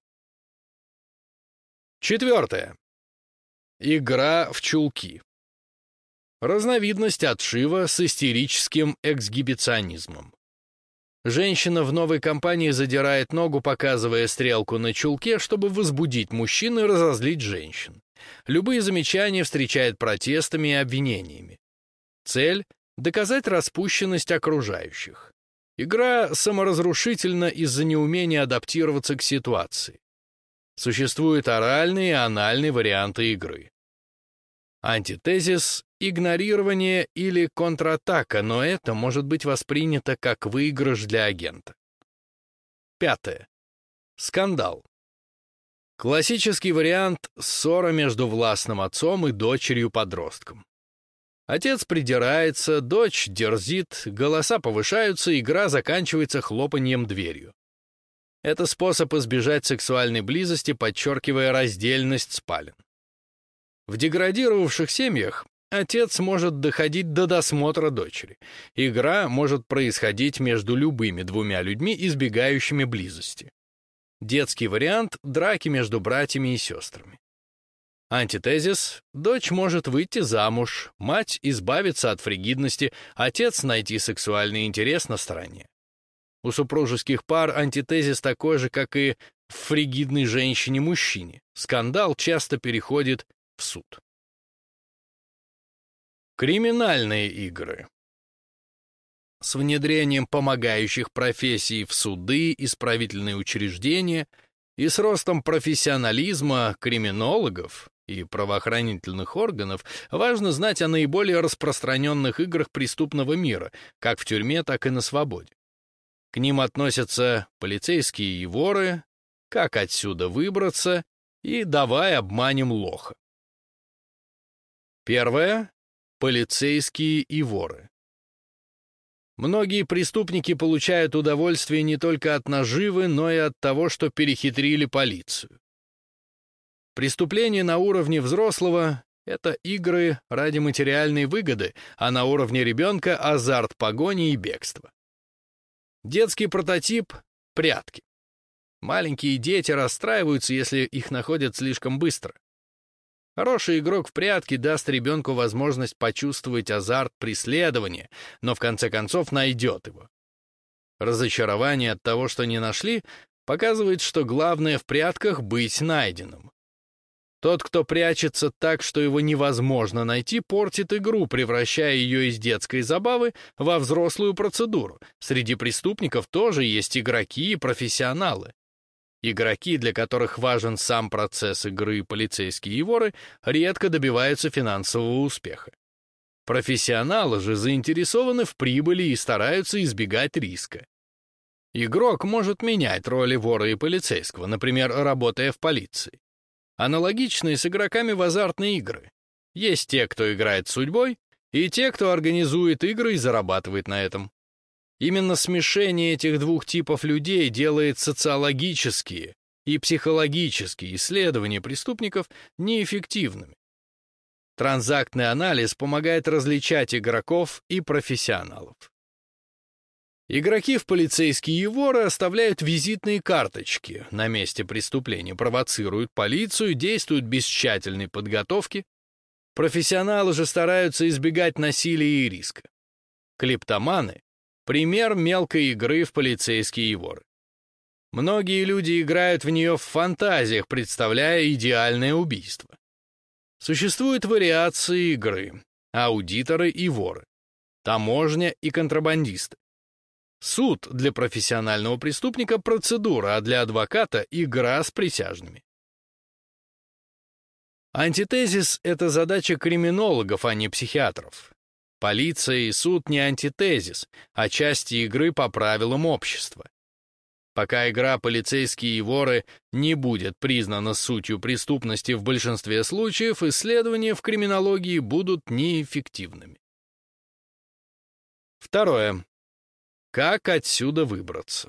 Четвертое. Игра в чулки. Разновидность отшива с истерическим эксгибиционизмом. Женщина в новой компании задирает ногу, показывая стрелку на чулке, чтобы возбудить мужчин и разозлить женщин. Любые замечания встречает протестами и обвинениями. Цель — доказать распущенность окружающих. Игра саморазрушительна из-за неумения адаптироваться к ситуации. Существуют оральные и анальные варианты игры. Антитезис — игнорирование или контратака, но это может быть воспринято как выигрыш для агента. Пятое. Скандал. Классический вариант — ссора между властным отцом и дочерью-подростком. Отец придирается, дочь дерзит, голоса повышаются, игра заканчивается хлопаньем дверью. Это способ избежать сексуальной близости, подчеркивая раздельность спален. В деградировавших семьях отец может доходить до досмотра дочери. Игра может происходить между любыми двумя людьми, избегающими близости. Детский вариант — драки между братьями и сестрами. Антитезис: дочь может выйти замуж, мать избавиться от фригидности, отец найти сексуальный интерес на стороне. У супружеских пар антитезис такой же, как и в фригидной женщине-мужчине. Скандал часто переходит в суд. Криминальные игры. С внедрением помогающих профессий в суды, исправительные учреждения и с ростом профессионализма криминологов и правоохранительных органов важно знать о наиболее распространенных играх преступного мира, как в тюрьме, так и на свободе. К ним относятся полицейские и воры, как отсюда выбраться и давай обманем лоха. Первое. Полицейские и воры. Многие преступники получают удовольствие не только от наживы, но и от того, что перехитрили полицию. Преступление на уровне взрослого — это игры ради материальной выгоды, а на уровне ребенка — азарт погони и бегства. Детский прототип — прятки. Маленькие дети расстраиваются, если их находят слишком быстро. Хороший игрок в прятки даст ребенку возможность почувствовать азарт преследования, но в конце концов найдет его. Разочарование от того, что не нашли, показывает, что главное в прятках — быть найденным. Тот, кто прячется так, что его невозможно найти, портит игру, превращая ее из детской забавы во взрослую процедуру. Среди преступников тоже есть игроки и профессионалы. Игроки, для которых важен сам процесс игры, полицейские и воры, редко добиваются финансового успеха. Профессионалы же заинтересованы в прибыли и стараются избегать риска. Игрок может менять роли вора и полицейского, например, работая в полиции. Аналогично и с игроками в азартные игры. Есть те, кто играет судьбой, и те, кто организует игры и зарабатывает на этом. Именно смешение этих двух типов людей делает социологические и психологические исследования преступников неэффективными. Транзактный анализ помогает различать игроков и профессионалов. Игроки в полицейские и воры оставляют визитные карточки на месте преступления, провоцируют полицию, действуют без тщательной подготовки. Профессионалы же стараются избегать насилия и риска. Клептоманы — пример мелкой игры в полицейские и воры. Многие люди играют в нее в фантазиях, представляя идеальное убийство. Существуют вариации игры: аудиторы и воры, таможня и контрабандисты. Суд для профессионального преступника — процедура, а для адвоката — игра с присяжными. Антитезис — это задача криминологов, а не психиатров. Полиция и суд не антитезис, а части игры по правилам общества. Пока игра «Полицейские и воры» не будет признана сутью преступности в большинстве случаев, исследования в криминологии будут неэффективными. Второе. Как отсюда выбраться?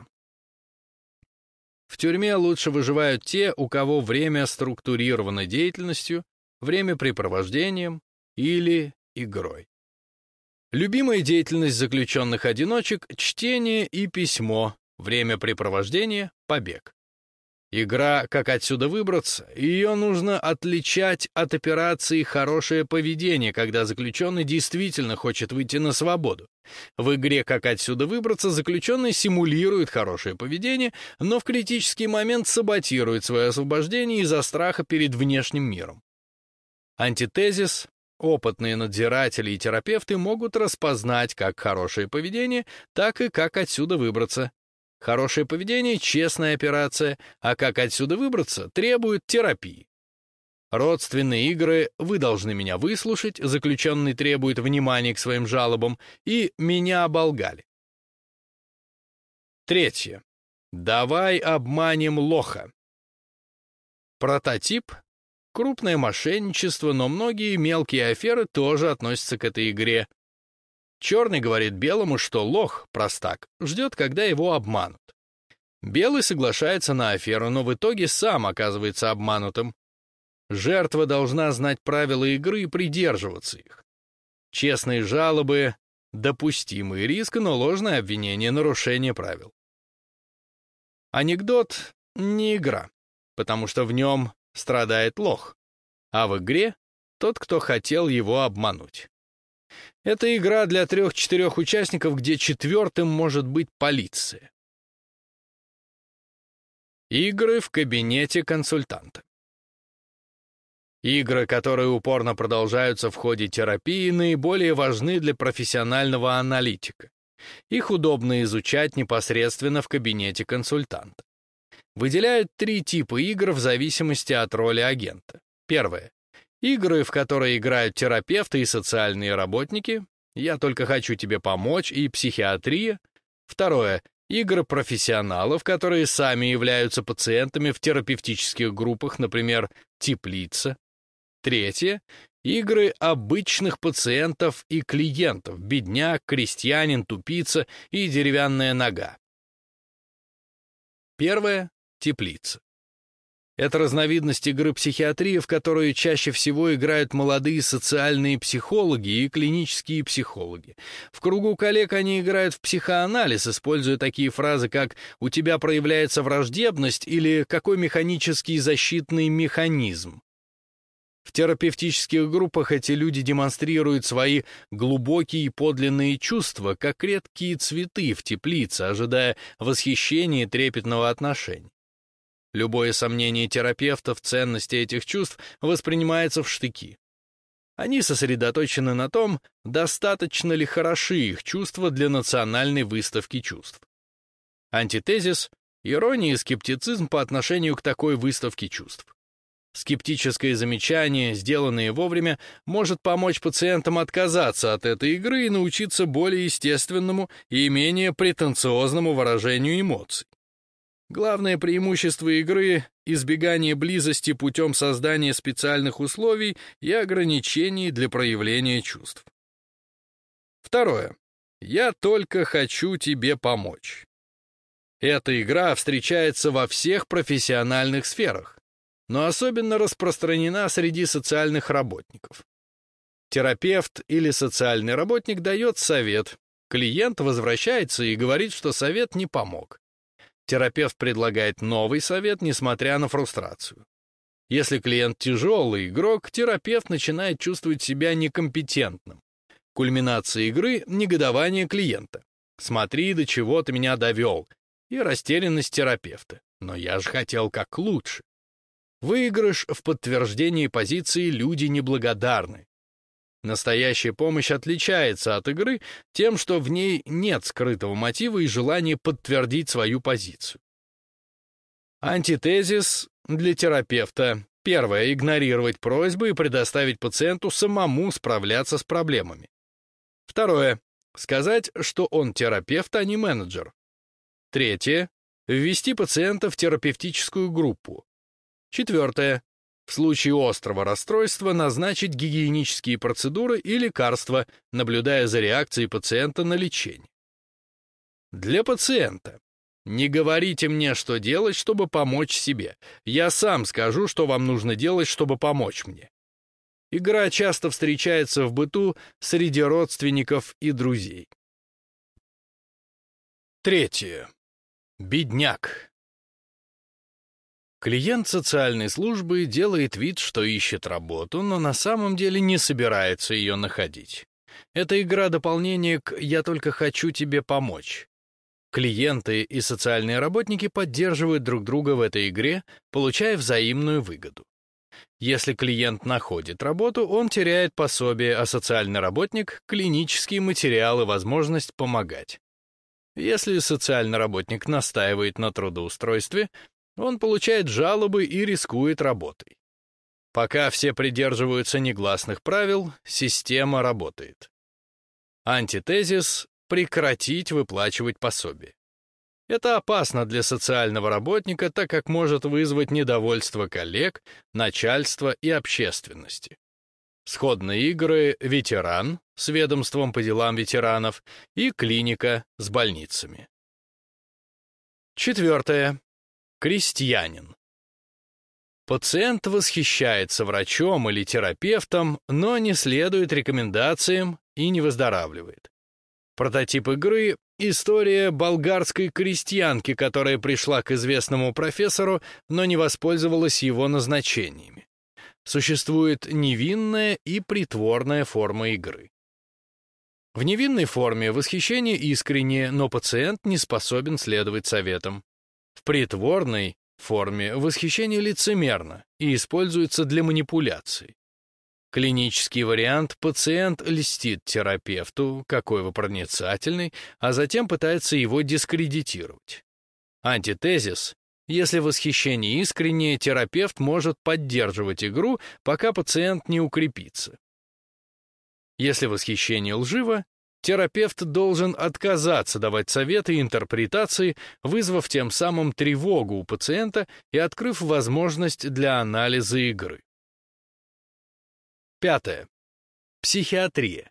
В тюрьме лучше выживают те, у кого время структурировано деятельностью, времяпрепровождением или игрой. Любимая деятельность заключенных-одиночек — чтение и письмо, времяпрепровождение — побег. Игра «Как отсюда выбраться», ее нужно отличать от операции «Хорошее поведение», когда заключенный действительно хочет выйти на свободу. В игре «Как отсюда выбраться» заключенный симулирует хорошее поведение, но в критический момент саботирует свое освобождение из-за страха перед внешним миром. Антитезис: опытные надзиратели и терапевты могут распознать как хорошее поведение, так и как отсюда выбраться. Хорошее поведение — честная операция, а как отсюда выбраться требует терапии. Родственные игры «Вы должны меня выслушать», заключенный требует внимания к своим жалобам, и «Меня оболгали». Третье. Давай обманем лоха. Прототип — крупное мошенничество, но многие мелкие аферы тоже относятся к этой игре. Черный говорит белому, что лох, простак, ждет, когда его обманут. Белый соглашается на аферу, но в итоге сам оказывается обманутым. Жертва должна знать правила игры и придерживаться их. Честные жалобы — допустимый риск, но ложное обвинение — нарушение правил. Анекдот — не игра, потому что в нем страдает лох. а в игре — тот, кто хотел его обмануть. Это игра для 3-4 участников, где четвертым может быть полиция. Игры в кабинете консультанта. Игры, которые упорно продолжаются в ходе терапии, наиболее важны для профессионального аналитика. Их удобно изучать непосредственно в кабинете консультанта. Выделяют 3 типа игр в зависимости от роли агента. Первое. Игры, в которые играют терапевты и социальные работники. «Я только хочу тебе помочь» и «Психиатрия». Второе. Игры профессионалов, которые сами являются пациентами в терапевтических группах, например, «Теплица». Третье. Игры обычных пациентов и клиентов: бедняк, крестьянин, тупица и деревянная нога. Первое. Теплица. Это разновидность игры психиатрии, в которую чаще всего играют молодые социальные психологи и клинические психологи. В кругу коллег они играют в психоанализ, используя такие фразы, как «у тебя проявляется враждебность» или «какой механический защитный механизм». В терапевтических группах эти люди демонстрируют свои глубокие и подлинные чувства, как редкие цветы в теплице, ожидая восхищения и трепетного отношения. Любое сомнение терапевта в ценности этих чувств воспринимается в штыки. Они сосредоточены на том, достаточно ли хороши их чувства для национальной выставки чувств. Антитезис — ирония и скептицизм по отношению к такой выставке чувств. Скептическое замечание, сделанное вовремя, может помочь пациентам отказаться от этой игры и научиться более естественному и менее претенциозному выражению эмоций. Главное преимущество игры — избегание близости путем создания специальных условий и ограничений для проявления чувств. Второе. «Я только хочу тебе помочь». Эта игра встречается во всех профессиональных сферах, но особенно распространена среди социальных работников. Терапевт или социальный работник дает совет, клиент возвращается и говорит, что совет не помог. Терапевт предлагает новый совет, несмотря на фрустрацию. Если клиент тяжелый игрок, терапевт начинает чувствовать себя некомпетентным. Кульминация игры — негодование клиента. «Смотри, до чего ты меня довел», и растерянность терапевта. «Но я же хотел как лучше». Выигрыш в подтверждении позиции «люди неблагодарны». Настоящая помощь отличается от игры тем, что в ней нет скрытого мотива и желания подтвердить свою позицию. Антитезис для терапевта. Первое — игнорировать просьбы и предоставить пациенту самому справляться с проблемами. Второе — сказать, что он терапевт, а не менеджер. Третье — ввести пациента в терапевтическую группу. Четвертое — в случае острого расстройства назначить гигиенические процедуры и лекарства, наблюдая за реакцией пациента на лечение. Для пациента. Не говорите мне, что делать, чтобы помочь себе. Я сам скажу, что вам нужно делать, чтобы помочь мне. Игра часто встречается в быту среди родственников и друзей. Третье. Бедняк. Клиент социальной службы делает вид, что ищет работу, но на самом деле не собирается ее находить. Это игра дополнения к «я только хочу тебе помочь». Клиенты и социальные работники поддерживают друг друга в этой игре, получая взаимную выгоду. Если клиент находит работу, он теряет пособие, а социальный работник — клинический материал и возможность помогать. Если социальный работник настаивает на трудоустройстве, он получает жалобы и рискует работой. Пока все придерживаются негласных правил, система работает. Антитезис — прекратить выплачивать пособие. Это опасно для социального работника, так как может вызвать недовольство коллег, начальства и общественности. Сходные игры «Ветеран» с ведомством по делам ветеранов и «Клиника» с больницами. Четвертое. Крестьянин. Пациент восхищается врачом или терапевтом, но не следует рекомендациям и не выздоравливает. Прототип игры — история болгарской крестьянки, которая пришла к известному профессору, но не воспользовалась его назначениями. Существует невинная и притворная форма игры. В невинной форме восхищение искреннее, но пациент не способен следовать советам. В притворной форме восхищение лицемерно и используется для манипуляций. Клинический вариант: пациент льстит терапевту, какой вы проницательный, а затем пытается его дискредитировать. Антитезис: если восхищение искреннее, терапевт может поддерживать игру, пока пациент не укрепится. Если восхищение лживо, терапевт должен отказаться давать советы и интерпретации, вызвав тем самым тревогу у пациента и открыв возможность для анализа игры. 5. Психиатрия.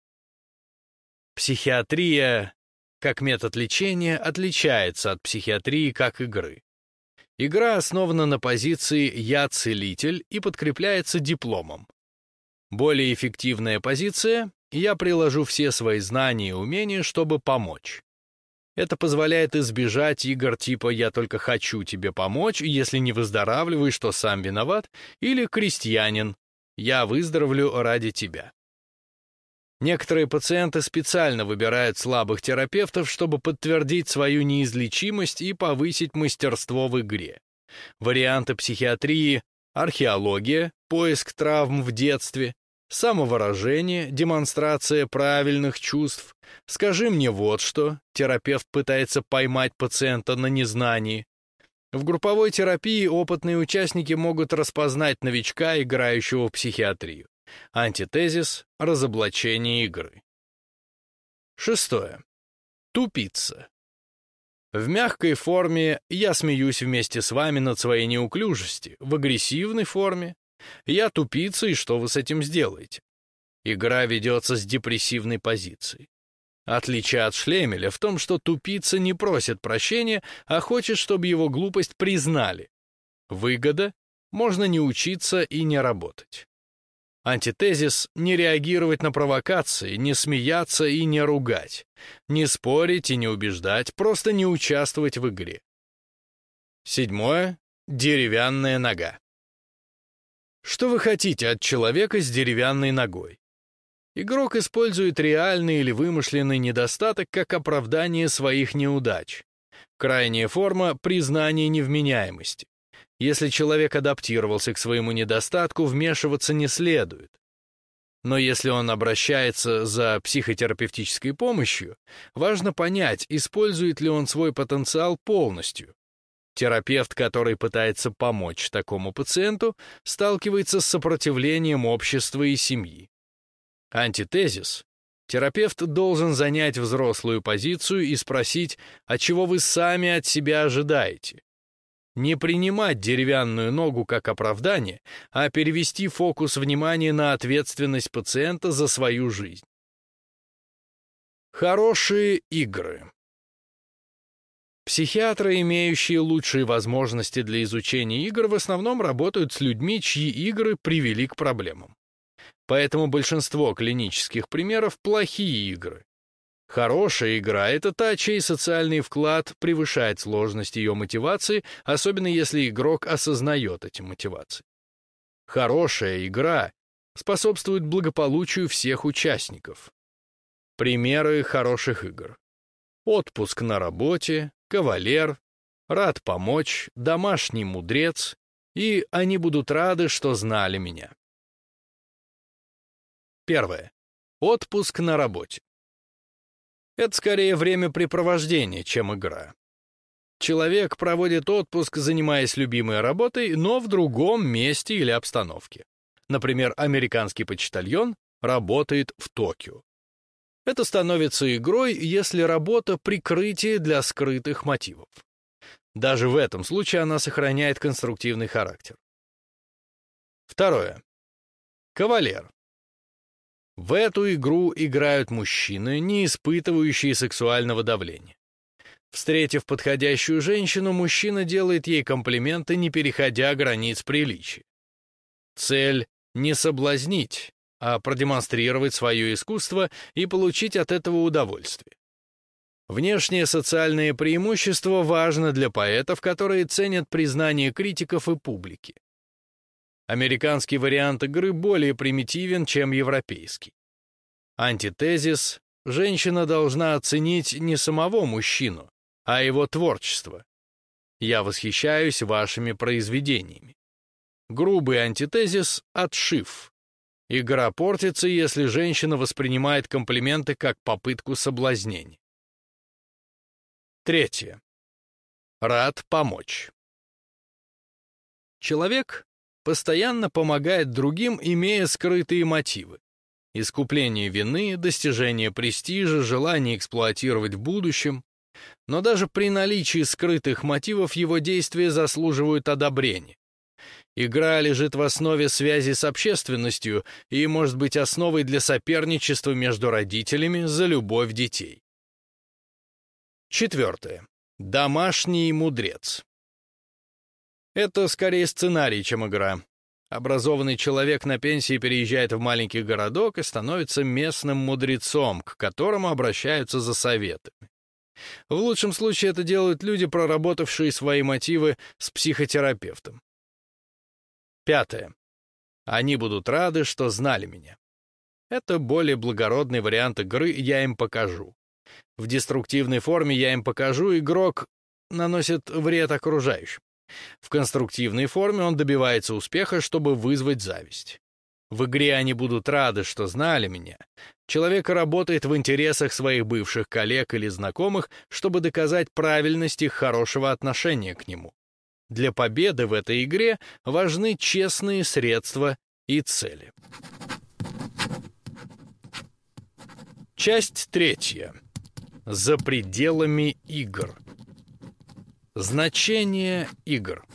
Психиатрия, как метод лечения, отличается от психиатрии как игры. Игра основана на позиции «я целитель» и подкрепляется дипломом. Более эффективная позиция «я приложу все свои знания и умения, чтобы помочь». Это позволяет избежать игр типа «я только хочу тебе помочь, если не выздоравливаешь, то сам виноват» или «крестьянин, я выздоровлю ради тебя». Некоторые пациенты специально выбирают слабых терапевтов, чтобы подтвердить свою неизлечимость и повысить мастерство в игре. Варианты психиатрии: археология, поиск травм в детстве, самовыражение, демонстрация правильных чувств. Скажи мне вот что, терапевт пытается поймать пациента на незнании. В групповой терапии опытные участники могут распознать новичка, играющего в психиатрию. Антитезис: разоблачение игры. 6. Тупица. В мягкой форме «я смеюсь вместе с вами над своей неуклюжести», в агрессивной форме «я тупица, и что вы с этим сделаете?». Игра ведется с депрессивной позиции. Отличие от Шлемеля в том, что тупица не просит прощения, а хочет, чтобы его глупость признали. Выгода: можно не учиться и не работать. Антитезис: не реагировать на провокации, не смеяться и не ругать, не спорить и не убеждать, просто не участвовать в игре. 7. Деревянная нога. Что вы хотите от человека с деревянной ногой? Игрок использует реальный или вымышленный недостаток как оправдание своих неудач. Крайняя форма — признание невменяемости. Если человек адаптировался к своему недостатку, вмешиваться не следует. Но если он обращается за психотерапевтической помощью, важно понять, использует ли он свой потенциал полностью. Терапевт, который пытается помочь такому пациенту, сталкивается с сопротивлением общества и семьи. Антитезис: терапевт должен занять взрослую позицию и спросить, а чего вы сами от себя ожидаете. Не принимать деревянную ногу как оправдание, а перевести фокус внимания на ответственность пациента за свою жизнь. Хорошие игры. Психиатры, имеющие лучшие возможности для изучения игр, в основном работают с людьми, чьи игры привели к проблемам. Поэтому большинство клинических примеров — плохие игры. Хорошая игра — это та, чей социальный вклад превышает сложность ее мотивации, особенно если игрок осознает эти мотивации. Хорошая игра способствует благополучию всех участников. Примеры хороших игр: отпуск на работе, кавалер, рад помочь, домашний мудрец и они будут рады, что знали меня. 1. Отпуск на работе. Это скорее времяпрепровождение, чем игра. Человек проводит отпуск, занимаясь любимой работой, но в другом месте или обстановке. Например, американский почтальон работает в Токио. Это становится игрой, если работа — прикрытие для скрытых мотивов. Даже в этом случае она сохраняет конструктивный характер. 2. Кавалер. В эту игру играют мужчины, не испытывающие сексуального давления. Встретив подходящую женщину, мужчина делает ей комплименты, не переходя границ приличия. Цель — не соблазнить, а продемонстрировать свое искусство и получить от этого удовольствие. Внешнее социальное преимущество важно для поэтов, которые ценят признание критиков и публики. Американский вариант игры более примитивен, чем европейский. Антитезис: женщина должна оценить не самого мужчину, а его творчество. Я восхищаюсь вашими произведениями. Грубый антитезис: отшив. Игра портится, если женщина воспринимает комплименты как попытку соблазнения. Третье. Рад помочь. Человек постоянно помогает другим, имея скрытые мотивы. Искупление вины, достижение престижа, желание эксплуатировать в будущем. Но даже при наличии скрытых мотивов его действия заслуживают одобрения. Игра лежит в основе связи с общественностью и может быть основой для соперничества между родителями за любовь детей. Четвертое. Домашний мудрец. Это скорее сценарий, чем игра. Образованный человек на пенсии переезжает в маленький городок и становится местным мудрецом, к которому обращаются за советами. В лучшем случае это делают люди, проработавшие свои мотивы с психотерапевтом. Пятое. Они будут рады, что знали меня. Это более благородный вариант игры «я им покажу». В деструктивной форме «я им покажу» игрок наносит вред окружающим. В конструктивной форме он добивается успеха, чтобы вызвать зависть. В игре «они будут рады, что знали меня» человек работает в интересах своих бывших коллег или знакомых, чтобы доказать правильность их хорошего отношения к нему. Для победы в этой игре важны честные средства и цели. Часть третья. За пределами игр. Значение игр.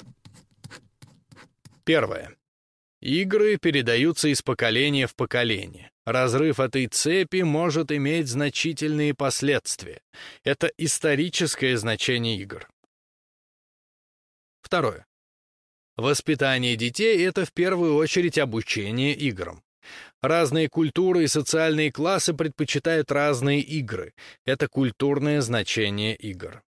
Первое. Игры передаются из поколения в поколение. Разрыв этой цепи может иметь значительные последствия. Это историческое значение игр. Второе. Воспитание детей — это в первую очередь обучение играм. Разные культуры и социальные классы предпочитают разные игры. Это культурное значение игр.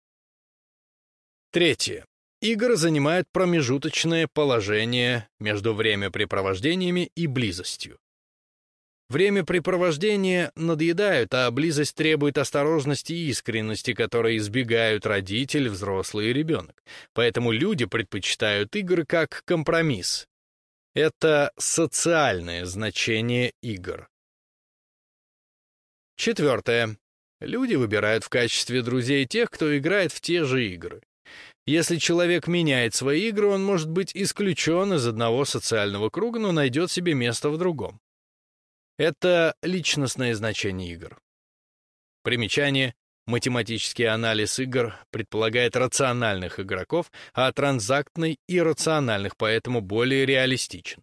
Третье. Игры занимают промежуточное положение между времяпрепровождениями и близостью. Времяпрепровождения надоедают, а близость требует осторожности и искренности, которые избегают родитель, взрослый и ребенок. Поэтому люди предпочитают игры как компромисс. Это социальное значение игр. Четвертое. Люди выбирают в качестве друзей тех, кто играет в те же игры. Если человек меняет свои игры, он может быть исключен из одного социального круга, но найдет себе место в другом. Это личностное значение игр. Примечание. Математический анализ игр предполагает рациональных игроков, а транзактный — иррациональных, поэтому более реалистичен.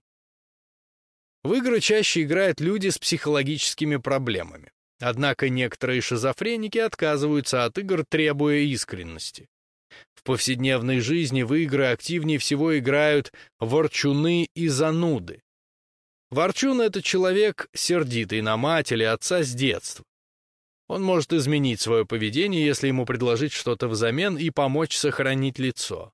В игры чаще играют люди с психологическими проблемами. Однако некоторые шизофреники отказываются от игр, требуя искренности. В повседневной жизни в игры активнее всего играют ворчуны и зануды. Ворчун — это человек, сердитый на мать или отца с детства. Он может изменить свое поведение, если ему предложить что-то взамен и помочь сохранить лицо.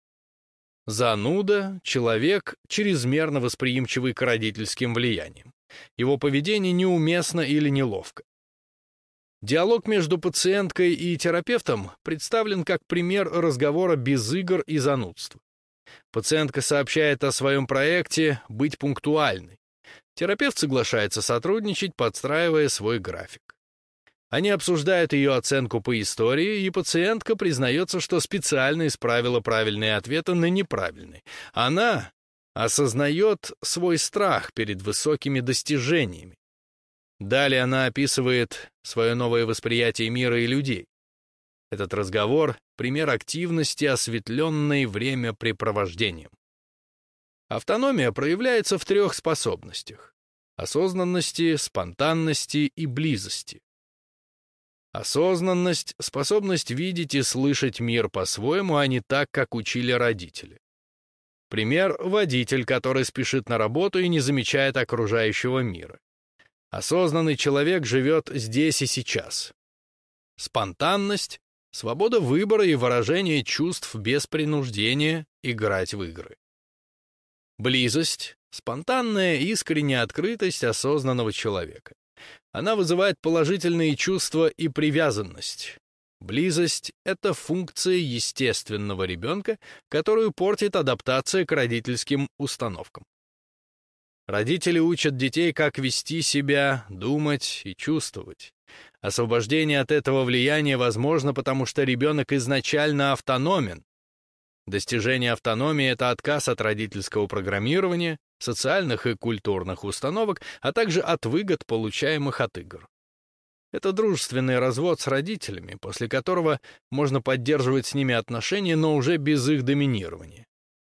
Зануда — человек, чрезмерно восприимчивый к родительским влияниям. Его поведение неуместно или неловко. Диалог между пациенткой и терапевтом представлен как пример разговора без игр и занудства. Пациентка сообщает о своем проекте «быть пунктуальной». Терапевт соглашается сотрудничать, подстраивая свой график. Они обсуждают ее оценку по истории, и пациентка признается, что специально исправила правильные ответы на неправильные. Она осознает свой страх перед высокими достижениями. Далее она описывает свое новое восприятие мира и людей. Этот разговор — пример активности, осветленной времяпрепровождением. Автономия проявляется в 3 способностях — осознанности, спонтанности и близости. Осознанность — способность видеть и слышать мир по-своему, а не так, как учили родители. Пример — водитель, который спешит на работу и не замечает окружающего мира. Осознанный человек живет здесь и сейчас. Спонтанность — свобода выбора и выражения чувств без принуждения играть в игры. Близость — спонтанная, искренняя открытость осознанного человека. Она вызывает положительные чувства и привязанность. Близость — это функция естественного ребенка, которую портит адаптация к родительским установкам. Родители учат детей, как вести себя, думать и чувствовать. Освобождение от этого влияния возможно, потому что ребенок изначально автономен. Достижение автономии — это отказ от родительского программирования, социальных и культурных установок, а также от выгод, получаемых от игр. Это дружественный развод с родителями, после которого можно поддерживать с ними отношения, но уже без их доминирования.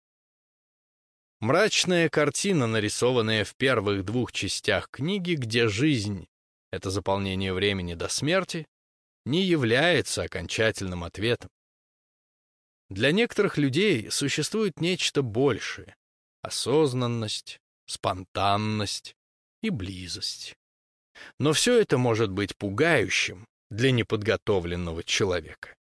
Мрачная картина, нарисованная в первых 2 частях книги, где жизнь — это заполнение времени до смерти, не является окончательным ответом. Для некоторых людей существует нечто большее — осознанность, спонтанность и близость. Но все это может быть пугающим для неподготовленного человека.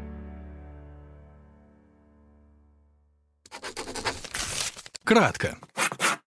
Кратко.